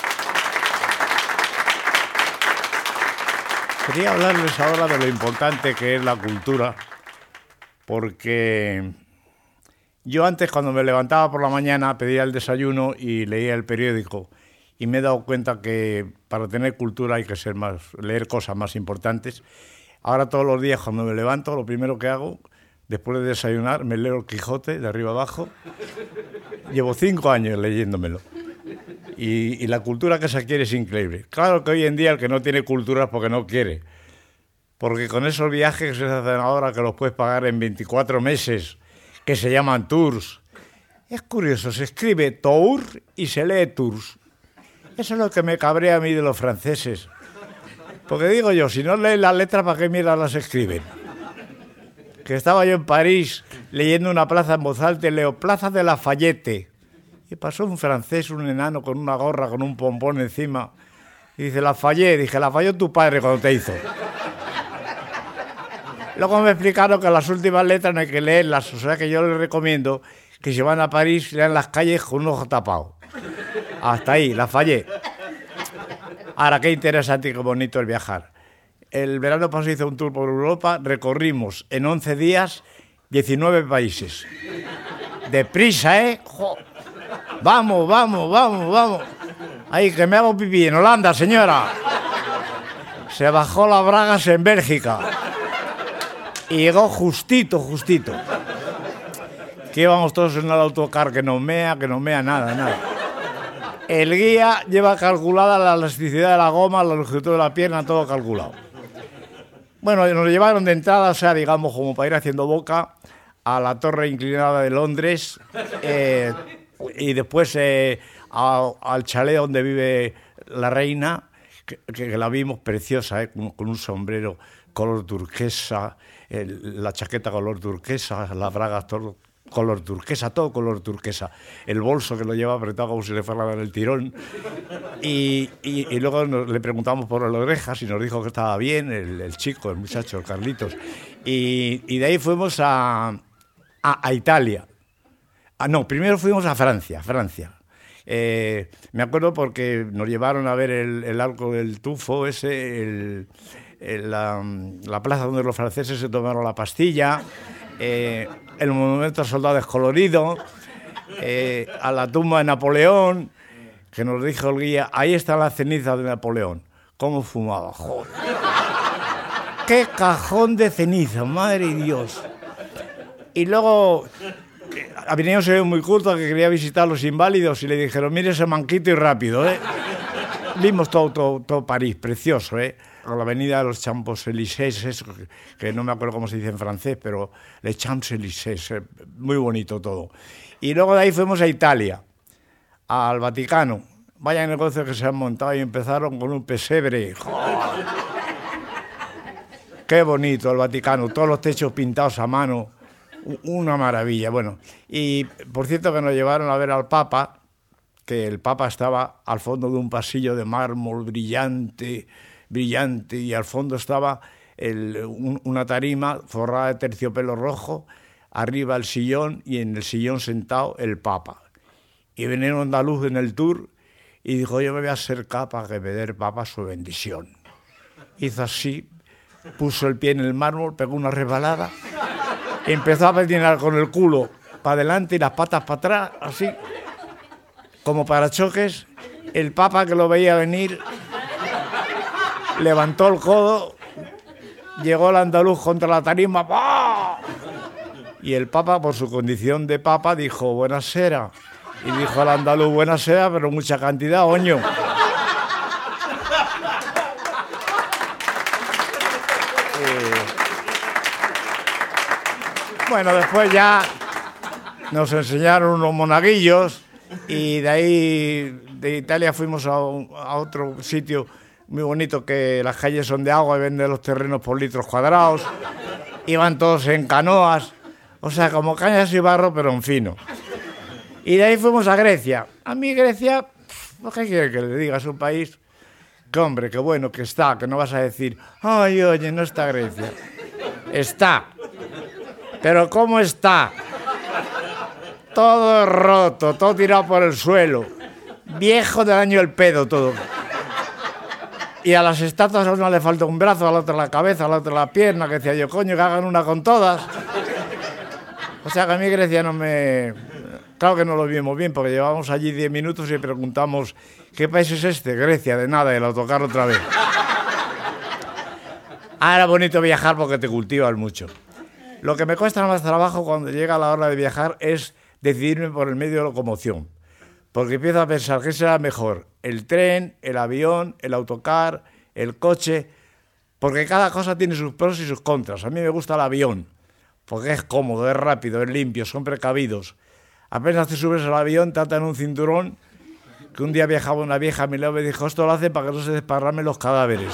Quería hablarles ahora de lo importante que es la cultura, porque yo antes cuando me levantaba por la mañana pedía el desayuno y leía el periódico. Y me he dado cuenta que para tener cultura hay que ser más, leer cosas más importantes. Ahora todos los días cuando me levanto, lo primero que hago, después de desayunar, me leo el Quijote de arriba abajo. Llevo cinco años leyéndomelo. Y, y la cultura que se adquiere es increíble. Claro que hoy en día el que no tiene cultura es porque no quiere. Porque con esos viajes que se hacen ahora, que los puedes pagar en veinticuatro meses, que se llaman tours. Es curioso, se escribe tour y se lee tours. Eso es lo que me cabrea a mí de los franceses. Porque digo yo, si no leen las letras, ¿para qué mierda las escriben? Que estaba yo en París leyendo una plaza en voz alta y leo Plaza de Lafayette. Y pasó un francés, un enano con una gorra, con un pompón encima. Y dice, Lafayette. Dije, la falló tu padre cuando te hizo. Luego me explicaron que las últimas letras no hay que leerlas. O sea que yo les recomiendo que si van a París, lean las calles con un ojo tapado. Hasta ahí, la fallé. Ahora, qué interesante y qué bonito el viajar. El verano pasado hice un tour por Europa, recorrimos en once días diecinueve países. Deprisa, ¿eh? Jo. Vamos, vamos, vamos, vamos. Ahí, que me hago pipí en Holanda, señora. Se bajó las bragas en Bélgica. Y llegó justito, justito. Que íbamos todos en el autocar, que no mea, que no mea nada, nada. El guía lleva calculada la elasticidad de la goma, la longitud de la pierna, todo calculado. Bueno, nos llevaron de entrada, o sea, digamos, como para ir haciendo boca, a la torre inclinada de Londres, eh, y después eh, a, al chalet donde vive la reina, que, que la vimos preciosa, eh, con, con un sombrero color turquesa, el, la chaqueta color turquesa, las bragas todo color turquesa, todo color turquesa. El bolso que lo lleva apretado como si le fuera a dar el tirón. Y, y, y luego nos, le preguntamos por las orejas y nos dijo que estaba bien, el, el chico, el muchacho, el Carlitos. Y, y de ahí fuimos a, a, a Italia. Ah, no, primero fuimos a Francia, Francia. Eh, me acuerdo porque nos llevaron a ver el, el arco del tufo ese, el, el, la, la plaza donde los franceses se tomaron la pastilla, eh, el monumento al soldado descolorido, eh, a la tumba de Napoleón, que nos dijo el guía, ahí está la ceniza de Napoleón. ¿Cómo fumaba? Joder. ¡Qué cajón de ceniza, madre de Dios! Y luego venía un señor muy culto que quería visitar a los inválidos y le dijeron, mire ese manquito y rápido, ¿eh? Vimos todo, todo, todo París, precioso, ¿eh? Con la avenida de los Champs-Élysées, eso, que, que no me acuerdo cómo se dice en francés, pero les Champs-Élysées, eh, muy bonito todo. Y luego de ahí fuimos a Italia, al Vaticano. Vaya negocio que se han montado y empezaron con un pesebre. ¡Oh! Qué bonito el Vaticano, todos los techos pintados a mano, una maravilla. Bueno, y por cierto que nos llevaron a ver al Papa, que el Papa estaba al fondo de un pasillo de mármol brillante, brillante, y al fondo estaba el, un, una tarima forrada de terciopelo rojo, arriba el sillón y en el sillón sentado el Papa. Y venía un andaluz en el tour y dijo, yo me voy a acercar para que me dé el Papa su bendición. Hizo así, puso el pie en el mármol, pegó una resbalada, empezó a patinar con el culo para adelante y las patas para atrás, así, como parachoques. El Papa, que lo veía venir, levantó el codo, llegó el andaluz contra la tarima, ¡bah! Y el Papa, por su condición de Papa, dijo, buenasera. Y dijo al andaluz, buenasera, pero mucha cantidad, oño. Eh, bueno, después ya nos enseñaron unos monaguillos y de ahí, de Italia, fuimos a, un, a otro sitio muy bonito, que las calles son de agua y venden los terrenos por litros cuadrados. Iban todos en canoas, o sea, como cañas y barro, pero en fino. Y de ahí fuimos a Grecia. A mí Grecia, ¿qué quiere que le diga? Es un país que, hombre, que bueno, que está, que no vas a decir, ay, oye, no está Grecia. Está. Pero ¿cómo está? Todo roto, todo tirado por el suelo. Viejo del año el pedo todo. Y a las estatuas a una le falta un brazo, a la otra la cabeza, a la otra la pierna, que decía yo, coño, que hagan una con todas. O sea que a mí Grecia no me... Claro que no lo vimos bien, porque llevábamos allí diez minutos y preguntamos, ¿qué país es este? Grecia, de nada, y el autocar otra vez. Ah, era bonito viajar porque te cultivas mucho. Lo que me cuesta más trabajo cuando llega la hora de viajar es decidirme por el medio de locomoción. Porque empiezo a pensar qué será mejor, el tren, el avión, el autocar, el coche, porque cada cosa tiene sus pros y sus contras. A mí me gusta el avión, porque es cómodo, es rápido, es limpio, son precavidos. Apenas te subes al avión, te atan un cinturón, que un día viajaba una vieja a mi lado y me dijo, esto lo hacen para que no se desparramen los cadáveres.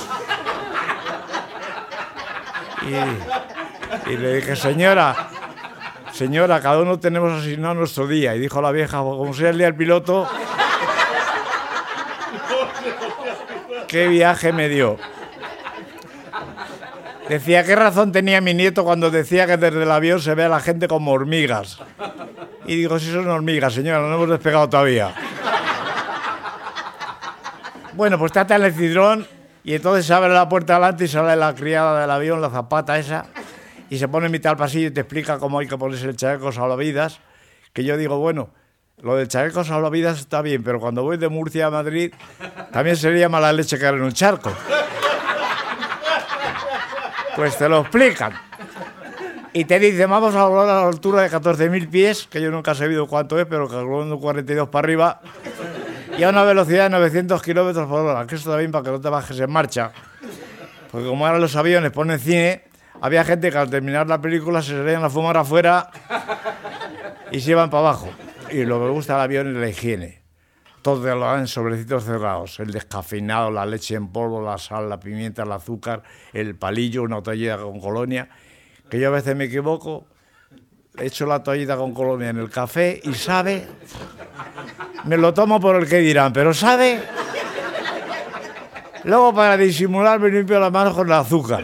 Y, y le dije, señora, señora, cada uno tenemos asignado nuestro día. Y dijo la vieja, como sea el día del piloto, qué viaje me dio. Decía, ¿qué razón tenía mi nieto cuando decía que desde el avión se ve a la gente como hormigas? Y digo, si son hormigas, señora, no hemos despegado todavía. Bueno, pues te atan el cinturón y entonces se abre la puerta delante y sale la criada del avión, la zapata esa, y se pone en mitad del pasillo y te explica cómo hay que ponerse el chaleco salvavidas, que yo digo, bueno, lo del chaleco salvavidas está bien, pero cuando voy de Murcia a Madrid también sería mala leche caer en un charco. Pues te lo explican. Y te dicen, vamos a volar a la altura de catorce mil pies, que yo nunca he sabido cuánto es, pero calculando cuarenta y dos para arriba, y a una velocidad de novecientos kilómetros por hora, que eso está bien para que no te bajes en marcha. Porque como ahora los aviones ponen cine, había gente que al terminar la película se salían a fumar afuera y se iban para abajo. Y lo que me gusta del avión es la higiene. Todo te lo dan en sobrecitos cerrados. El descafeinado, la leche en polvo, la sal, la pimienta, el azúcar, el palillo, una toallita con colonia. Que yo a veces me equivoco, echo la toallita con colonia en el café y sabe, me lo tomo por el que dirán, pero sabe. Luego para disimular me limpio las manos con el azúcar.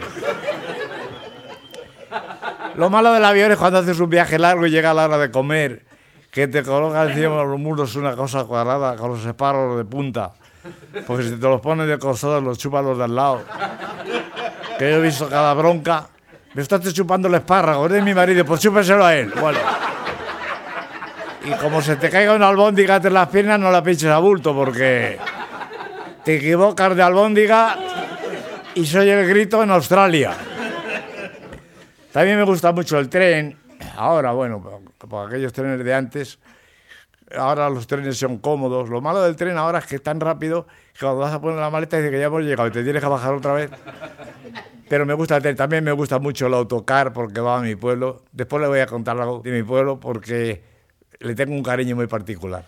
Lo malo del avión es cuando haces un viaje largo y llega la hora de comer, que te colocan encima de los muros una cosa cuadrada con los espárragos de punta, porque si te los pones de costado los chupan los de al lado. Que yo he visto cada bronca. Me estás chupando el espárrago, eres mi marido, pues chúpeselo a él. Bueno. Y como se te caiga una albóndiga entre las piernas, no la pinches a bulto, porque te equivocas de albóndiga y se oye el grito en Australia. También me gusta mucho el tren. Ahora, bueno, por aquellos trenes de antes. Ahora los trenes son cómodos. Lo malo del tren ahora es que es tan rápido que cuando vas a poner la maleta dice que ya hemos llegado y te tienes que bajar otra vez. Pero me gusta el tren. También me gusta mucho el autocar porque va a mi pueblo. Después le voy a contar algo de mi pueblo porque le tengo un cariño muy particular.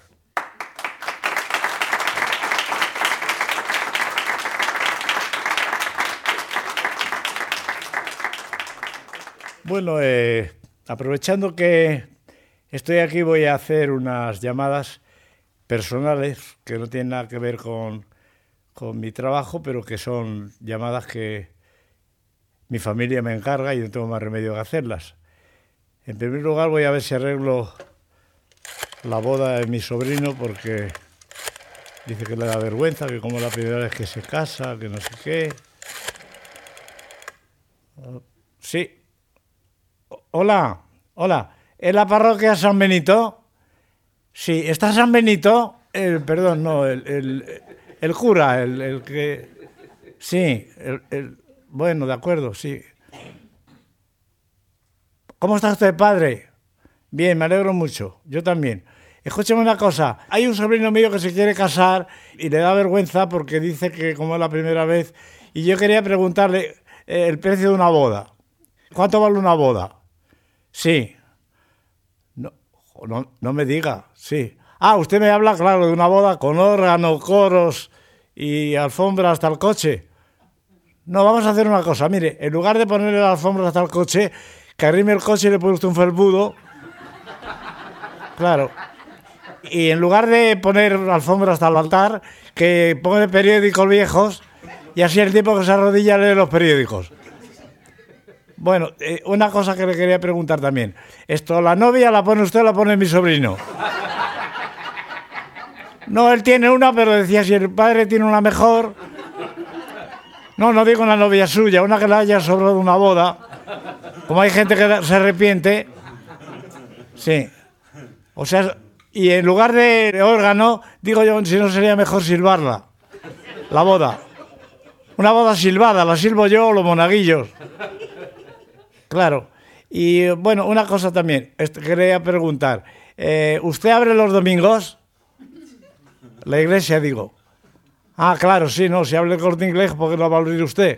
Bueno, eh, aprovechando que estoy aquí, voy a hacer unas llamadas personales que no tienen nada que ver con, con mi trabajo, pero que son llamadas que mi familia me encarga y no tengo más remedio que hacerlas. En primer lugar, voy a ver si arreglo la boda de mi sobrino, porque dice que le da vergüenza, que como la primera vez que se casa, que no sé qué. Sí. Hola, hola. ¿Es la parroquia San Benito? Sí, ¿está San Benito? El, perdón, no, el, el, el cura, el, el que... Sí, el, el... Bueno, de acuerdo, sí. ¿Cómo está usted, padre? Bien, me alegro mucho. Yo también. Escúcheme una cosa. Hay un sobrino mío que se quiere casar y le da vergüenza porque dice que como es la primera vez. Y yo quería preguntarle eh, el precio de una boda. ¿Cuánto vale una boda? Sí. No, no, no me diga, sí. Ah, usted me habla, claro, de una boda con órgano, coros y alfombra hasta el coche. No, vamos a hacer una cosa. Mire, en lugar de ponerle la alfombra hasta el coche, que arrime el coche y le pone usted un felpudo. Claro. Y en lugar de poner alfombra hasta el altar, que ponga periódicos viejos y así el tipo que se arrodilla lee los periódicos. Bueno, eh, una cosa que le quería preguntar también. Esto, ¿la novia la pone usted o la pone mi sobrino? No, él tiene una, pero decía, si el padre tiene una mejor... No, no digo una novia suya, una que la haya sobrado de una boda. Como hay gente que se arrepiente. Sí. O sea, y en lugar de órgano, digo yo, si no sería mejor silbarla. La boda. Una boda silbada, la silbo yo o los monaguillos. Claro. Y bueno, una cosa también, quería preguntar. Eh, ¿Usted abre los domingos? La iglesia, digo. Ah, claro, sí, no, si abre el Corte Inglés, ¿por qué no va a abrir usted?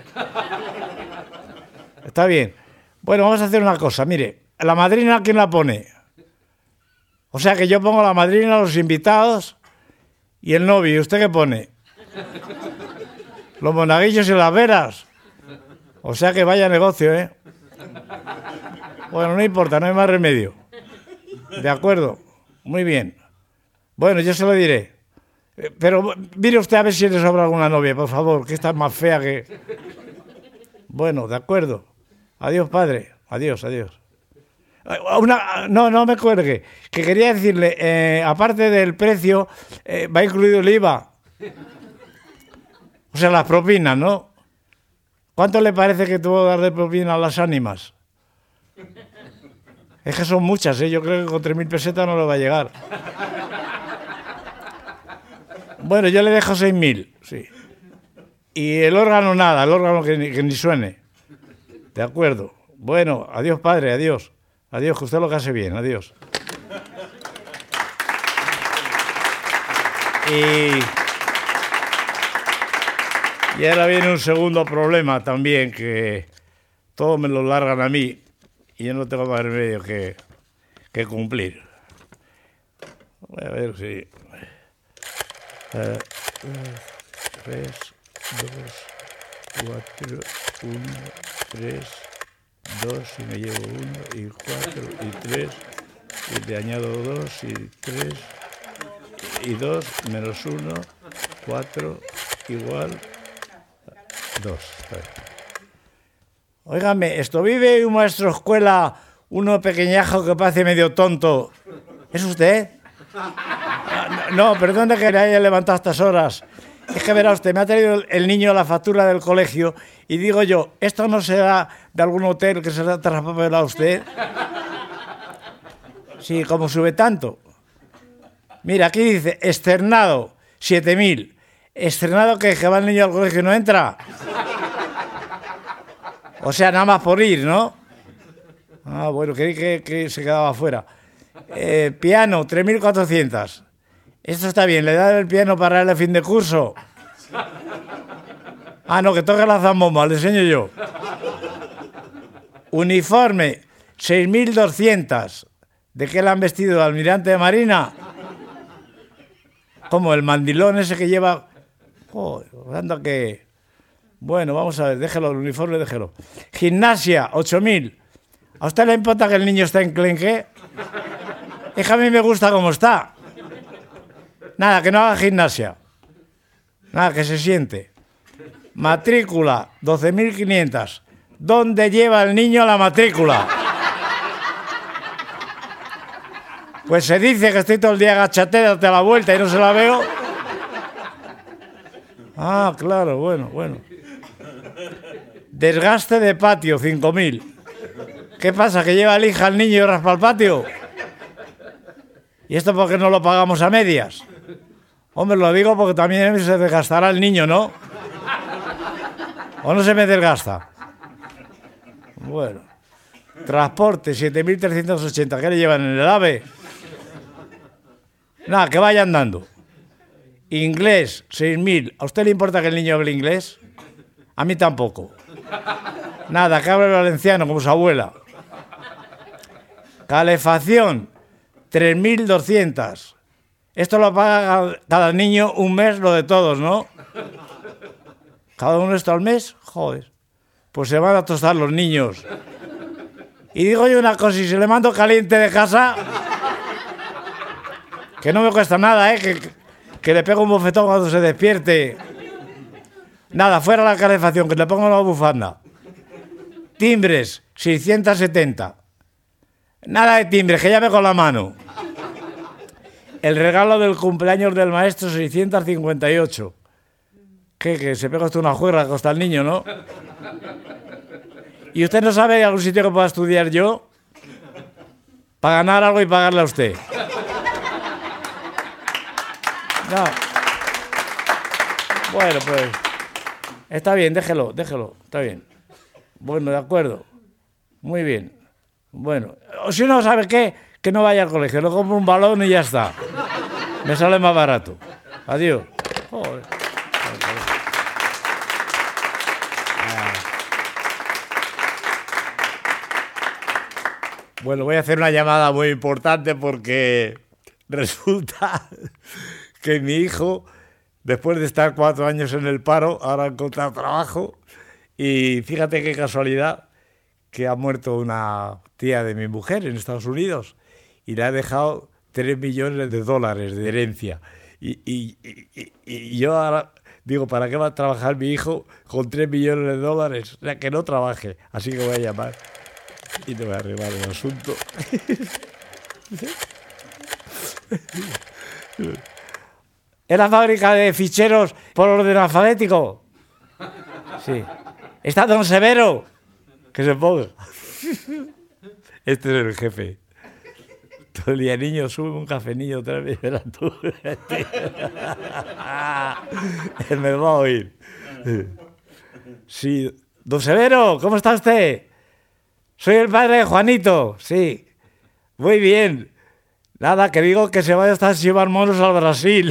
Está bien. Bueno, vamos a hacer una cosa, mire, la madrina, ¿quién la pone? O sea que yo pongo la madrina, los invitados y el novio. ¿Y usted qué pone? Los monaguillos y las veras. O sea que vaya negocio, ¿eh? Bueno, no importa, no hay más remedio. De acuerdo, muy bien. Bueno, yo se lo diré. Pero mire usted a ver si le sobra alguna novia, por favor, que esta es más fea que... Bueno, de acuerdo. Adiós, padre. Adiós, adiós. Una, no, no me cuelgue. Que quería decirle, eh, aparte del precio, eh, va incluido el I V A. O sea, las propinas, ¿no? ¿Cuánto le parece que tuvo que dar de propina a las ánimas? Es que son muchas, ¿eh? Yo creo que con tres mil pesetas no le va a llegar. Bueno, yo le dejo seis mil, sí. Y el órgano nada, el órgano que ni, que ni suene. De acuerdo. Bueno, adiós, padre, adiós. Adiós, que usted lo hace bien, adiós. Y, y ahora viene un segundo problema también, que todos me lo largan a mí y yo no tengo más remedio que, que cumplir. Voy a ver si... Uh, tres, dos, cuatro, uno, tres, dos, y me llevo uno, y cuatro, y tres, y le añado dos, y tres, y dos, menos uno, cuatro, igual, dos. Óigame, esto vive un maestro escuela, uno pequeñajo que parece medio tonto. ¿Es usted? No, perdone que le haya levantado a estas horas. Es que verá usted, me ha traído el niño la factura del colegio y digo yo, ¿esto no será de algún hotel que se le ha traspapelado a usted? Sí, como sube tanto. Mira, aquí dice, externado, siete mil. ¿Externado que, que va el niño al colegio y no entra? O sea, nada más por ir, ¿no? Ah, bueno, creí que, que se quedaba afuera. Eh, piano, tres mil cuatrocientos. Esto está bien, ¿le da el piano para el fin de curso? Ah, no, que toque la zambomba, le enseño yo. Uniforme, seis mil doscientos. ¿De qué le han vestido? ¿De almirante de marina? Como el mandilón ese que lleva... Joder, anda que... Bueno, vamos a ver, déjelo, el uniforme, déjelo. Gimnasia, ocho mil. ¿A usted le importa que el niño esté enclenque? Es que a mí me gusta como está. Nada, que no haga gimnasia. Nada, que se siente. Matrícula, doce mil quinientos. ¿Dónde lleva el niño la matrícula? Pues se dice que estoy todo el día agachate, date la vuelta y no se la veo. Ah, claro, bueno, bueno. Desgaste de patio, cinco mil. ¿Qué pasa, que lleva el hija al niño y raspa el patio? ¿Y esto por qué no lo pagamos a medias? Hombre, lo digo porque también se desgastará el niño, ¿no? ¿O no se me desgasta? Bueno. Transporte, siete mil trescientos ochenta. ¿Qué le llevan en el AVE? Nada, que vaya andando. Inglés, seis mil. ¿A usted le importa que el niño hable inglés? A mí tampoco. Nada, que hable valenciano como su abuela. Calefacción, tres mil doscientos. Esto lo paga cada niño un mes, lo de todos, ¿no? ¿Cada uno esto al mes? Joder. Pues se van a tostar los niños. Y digo yo una cosa, si se le mando caliente de casa, que no me cuesta nada, ¿eh? Que, que le pego un bofetón cuando se despierte. Nada, fuera la calefacción, que le pongo la bufanda. Timbres, seiscientos setenta. Nada de timbres, que llame con la mano. El regalo del cumpleaños del maestro, seiscientos cincuenta y ocho. ¿Qué? Que se pega usted una juerga que costa el niño, ¿no? ¿Y usted no sabe de algún sitio que pueda estudiar yo? Para ganar algo y pagarle a usted. No. Bueno, pues... Está bien, déjelo, déjelo. Está bien. Bueno, de acuerdo. Muy bien. Bueno. O si no sabe qué, que no vaya al colegio. Le compro un balón y ya está. Me sale más barato. Adiós. Joder. Bueno, voy a hacer una llamada muy importante porque resulta que mi hijo, después de estar cuatro años en el paro, ahora ha encontrado trabajo y fíjate qué casualidad que ha muerto una tía de mi mujer en Estados Unidos y le ha dejado tres millones de dólares de herencia. Y, y, y, y yo ahora digo, ¿para qué va a trabajar mi hijo con tres millones de dólares? O sea, que no trabaje. Así que voy a llamar y te voy a arreglar el asunto. ¿Es la fábrica de ficheros por orden alfabético? Sí. ¿Está don Severo? Que se ponga. Este es el jefe. Todo el día, niño, sube un café, niño, otra vez, verás tú. Me va a oír. Sí. Don Severo, ¿cómo está usted? Soy el padre de Juanito. Sí. Muy bien. Nada, que digo que se vaya a estar llevar monos al Brasil.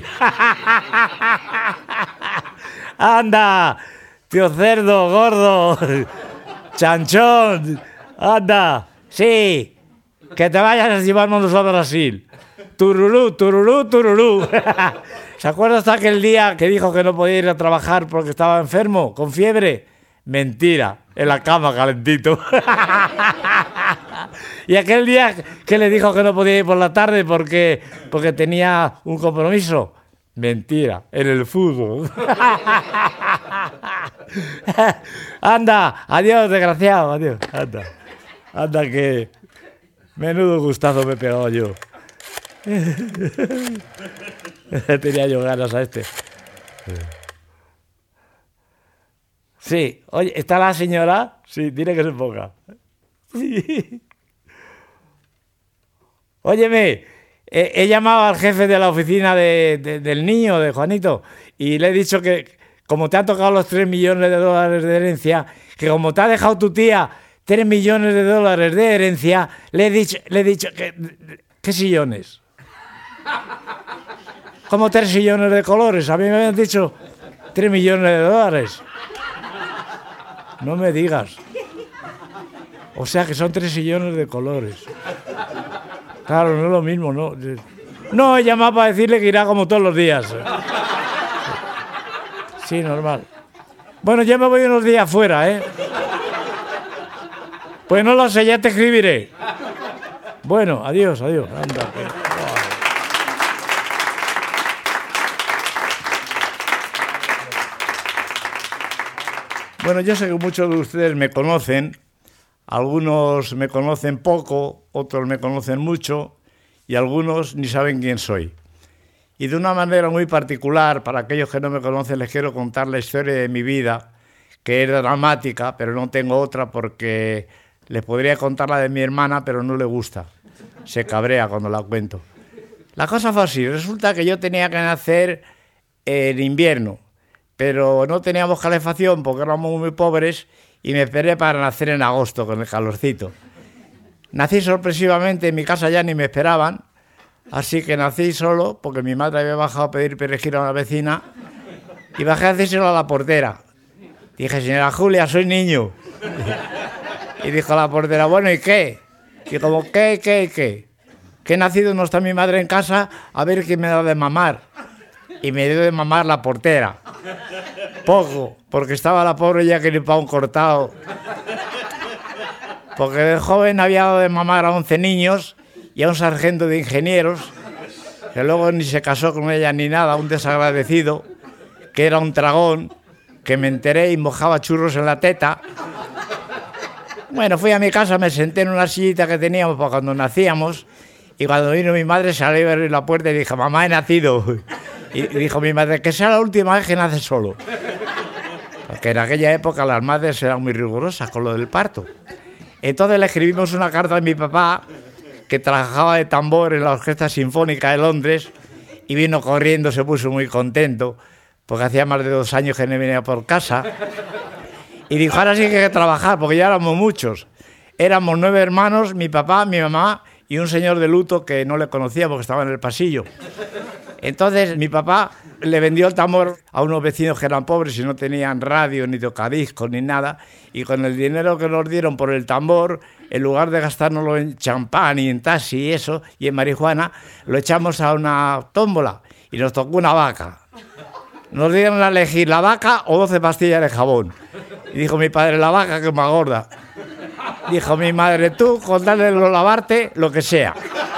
Anda, tío cerdo, gordo, chanchón, anda, sí, que te vayas a llevar monos al Brasil. Tururú, tururú, tururú. ¿Se acuerda hasta aquel día que dijo que no podía ir a trabajar porque estaba enfermo, con fiebre? Mentira, en la cama calentito. Y aquel día que le dijo que no podía ir por la tarde porque, porque tenía un compromiso. Mentira, en el fútbol. Anda, adiós, desgraciado, adiós. Anda, anda que menudo gustazo me he pegado yo. Tenía yo ganas a este. Sí, oye, ¿está la señora? Sí, dile que se ponga. Sí. Óyeme, he, he llamado al jefe de la oficina de, de, del niño, de Juanito, y le he dicho que, como te han tocado los tres millones de dólares de herencia, que como te ha dejado tu tía tres millones de dólares de herencia, le he dicho, le he dicho que, ¿Qué sillones? ¿Cómo tres sillones de colores? A mí me habían dicho tres millones de dólares. No me digas. O sea que son tres sillones de colores. Claro, no es lo mismo, ¿no? No, he llamado para decirle que irá como todos los días. Sí, normal. Bueno, ya me voy unos días fuera, ¿eh? Pues no lo sé, ya te escribiré. Bueno, adiós, adiós. Anda, que... Bueno, yo sé que muchos de ustedes me conocen. Algunos me conocen poco, otros me conocen mucho y algunos ni saben quién soy. Y de una manera muy particular, para aquellos que no me conocen, les quiero contar la historia de mi vida, que es dramática, pero no tengo otra porque les podría contar la de mi hermana, pero no le gusta. Se cabrea cuando la cuento. La cosa fue así. Resulta que yo tenía que nacer en invierno, pero no teníamos calefacción porque éramos muy pobres y me esperé para nacer en agosto con el calorcito. Nací sorpresivamente, en mi casa ya ni me esperaban, así que nací solo porque mi madre había bajado a pedir perejil a una vecina y bajé a decírselo a la portera. Dije, señora Julia, soy niño. Y dijo la portera, bueno, ¿y qué? Y como, ¿qué, qué, qué? Que he nacido, no está mi madre en casa, a ver quién me da de mamar. Y me dio de mamar la portera. Poco, porque estaba la pobre ya que ni pa' un cortado. Porque de joven había dado de mamar a once niños y a un sargento de ingenieros, que luego ni se casó con ella ni nada, un desagradecido, que era un tragón, que me enteré y mojaba churros en la teta. Bueno, fui a mi casa, me senté en una sillita que teníamos para cuando nacíamos, y cuando vino mi madre salí a abrir la puerta y dije, mamá, he nacido. Y dijo mi madre, que sea la última vez que nace solo. Porque en aquella época las madres eran muy rigurosas con lo del parto. Entonces le escribimos una carta a mi papá, que trabajaba de tambor en la Orquesta Sinfónica de Londres, y vino corriendo, se puso muy contento, porque hacía más de dos años que no venía por casa. Y dijo, ahora sí que hay que trabajar, porque ya éramos muchos. Éramos nueve hermanos, mi papá, mi mamá y un señor de luto que no le conocía porque estaba en el pasillo. Entonces mi papá le vendió el tambor a unos vecinos que eran pobres y no tenían radio, ni tocadiscos, ni nada, y con el dinero que nos dieron por el tambor, en lugar de gastárnoslo en champán y en taxi y eso, y en marihuana, lo echamos a una tómbola y nos tocó una vaca. Nos dieron a elegir la vaca o doce pastillas de jabón. Y dijo mi padre, la vaca que es más gorda. Dijo mi madre, tú, con tal de no lavarte, lo que sea.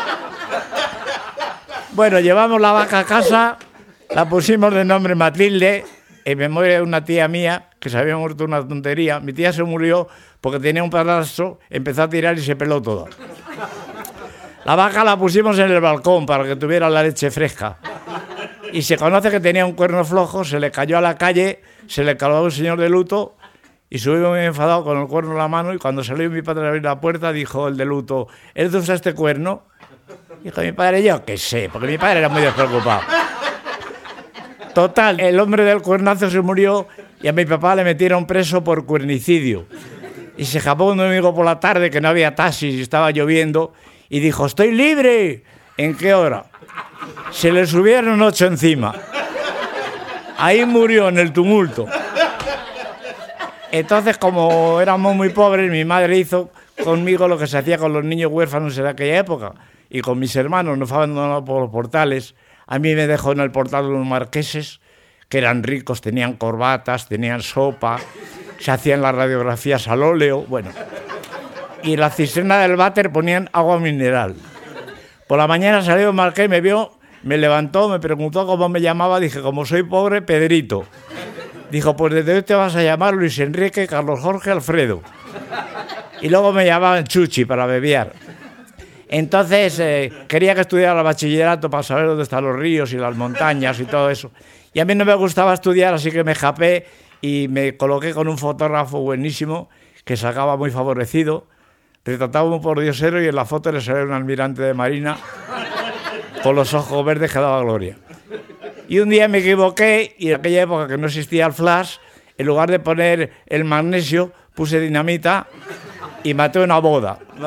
Bueno, llevamos la vaca a casa, la pusimos de nombre Matilde, en memoria de una tía mía que se había muerto una tontería. Mi tía se murió porque tenía un padrastro, empezó a tirar y se peló toda. La vaca la pusimos en el balcón para que tuviera la leche fresca. Y se conoce que tenía un cuerno flojo, se le cayó a la calle, se le caló a un señor de luto y subió muy enfadado con el cuerno en la mano, y cuando salió mi padre a abrir la puerta dijo el de luto, ¿es de usar este cuerno? Dijo mi padre, yo qué sé, porque mi padre era muy despreocupado. Total, el hombre del cuernazo se murió y a mi papá le metieron preso por cuernicidio. Y se escapó un domingo por la tarde que no había taxis y estaba lloviendo y dijo, ¡estoy libre! ¿En qué hora? Se le subieron ocho encima. Ahí murió en el tumulto. Entonces, como éramos muy pobres, mi madre hizo conmigo lo que se hacía con los niños huérfanos en aquella época. Y con mis hermanos nos fue abandonado por los portales. A mí me dejó en el portal de unos marqueses, que eran ricos, tenían corbatas, tenían sopa, se hacían las radiografías al óleo, bueno. Y en la cisterna del váter ponían agua mineral. Por la mañana salió el marqués, me vio, me levantó, me preguntó cómo me llamaba, dije, como soy pobre, Pedrito. Dijo, pues desde hoy te vas a llamar Luis Enrique, Carlos Jorge, Alfredo. Y luego me llamaban Chuchi para bebear. Entonces eh, quería que estudiara el bachillerato para saber dónde están los ríos y las montañas y todo eso. Y a mí no me gustaba estudiar, así que me japé y me coloqué con un fotógrafo buenísimo que sacaba muy favorecido. Retrataba un pordiosero y en la foto le salía un almirante de marina con los ojos verdes que daba gloria. Y un día me equivoqué y en aquella época que no existía el flash, en lugar de poner el magnesio, puse dinamita y maté una boda.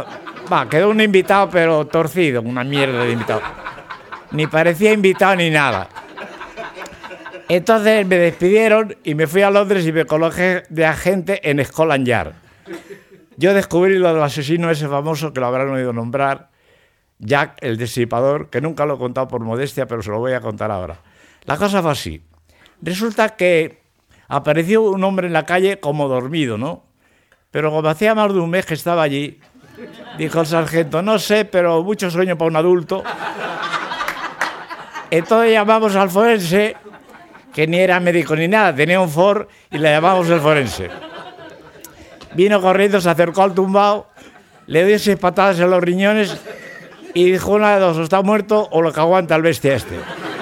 Va, quedó un invitado, pero torcido, una mierda de invitado. Ni parecía invitado ni nada. Entonces me despidieron y me fui a Londres y me coloqué de agente en Scotland Yard. Yo descubrí lo del asesino ese famoso, que lo habrán oído nombrar, Jack el Destripador, que nunca lo he contado por modestia, pero se lo voy a contar ahora. La cosa fue así. Resulta que apareció un hombre en la calle como dormido, ¿no? Pero como hacía más de un mes que estaba allí, dijo el sargento, no sé, pero mucho sueño para un adulto. Entonces llamamos al forense, que ni era médico ni nada, tenía un Ford, y le llamamos el forense. Vino corriendo, se acercó al tumbao, le dio seis patadas en los riñones y dijo una de dos, o está muerto o lo que aguanta el bestia este.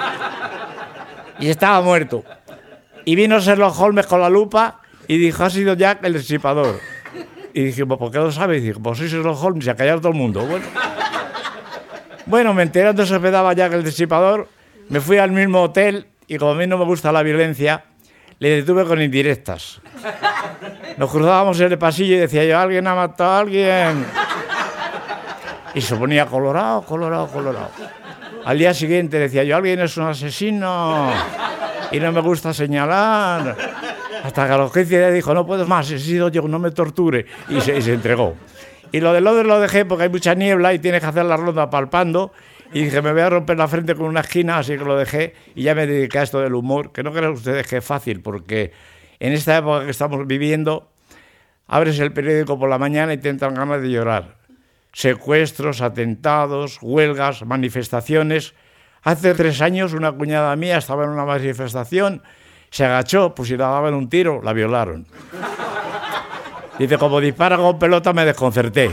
Y estaba muerto. Y vino Sherlock Holmes con la lupa y dijo, ha sido Jack el Destripador. Y dijimos, ¿por qué lo sabe? Y dijo, pues soy Sherlock Holmes y a callar todo el mundo. Bueno, bueno me enteré dónde se hospedaba Jack el Destripador, me fui al mismo hotel y como a mí no me gusta la violencia, le detuve con indirectas. Nos cruzábamos en el pasillo y decía yo, alguien ha matado a alguien. Y se ponía colorado, colorado, colorado. Al día siguiente decía yo, alguien es un asesino y no me gusta señalar. Hasta que a los quince días dijo, no puedo más, he sido yo, no me torture. Y se, y se entregó. Y lo de Londres lo dejé porque hay mucha niebla y tienes que hacer la ronda palpando. Y dije, me voy a romper la frente con una esquina, así que lo dejé. Y ya me dediqué a esto del humor, que no crean ustedes que es fácil, porque en esta época que estamos viviendo, abres el periódico por la mañana y te entran ganas de llorar. Secuestros, atentados, huelgas, manifestaciones. Hace tres años una cuñada mía estaba en una manifestación, se agachó, pues si la daban un tiro, la violaron. Dice, como dispara con pelota me desconcerté.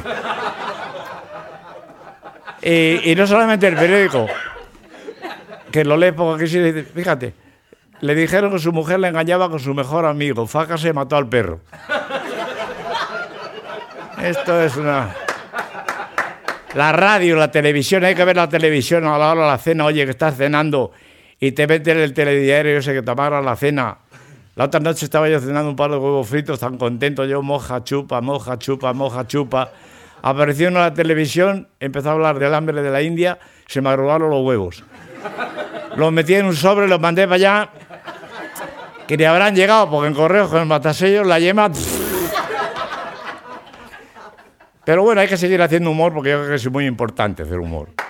Y, y no solamente el periódico, que lo lee porque aquí sí, fíjate, le dijeron que su mujer le engañaba con su mejor amigo, Faca se mató al perro. Esto es una... La radio, la televisión, hay que ver la televisión a la hora de la cena, oye, que estás cenando y te meten el telediario ese que te amarra la cena. La otra noche estaba yo cenando un par de huevos fritos, tan contento, yo moja, chupa, moja, chupa, moja, chupa. Apareció en la televisión, empezó a hablar del hambre de la India, se me arrugaron los huevos. Los metí en un sobre, los mandé para allá, que ni habrán llegado, porque en correos con el matasellos, la yema... Pero bueno, hay que seguir haciendo humor porque yo creo que es muy importante hacer humor.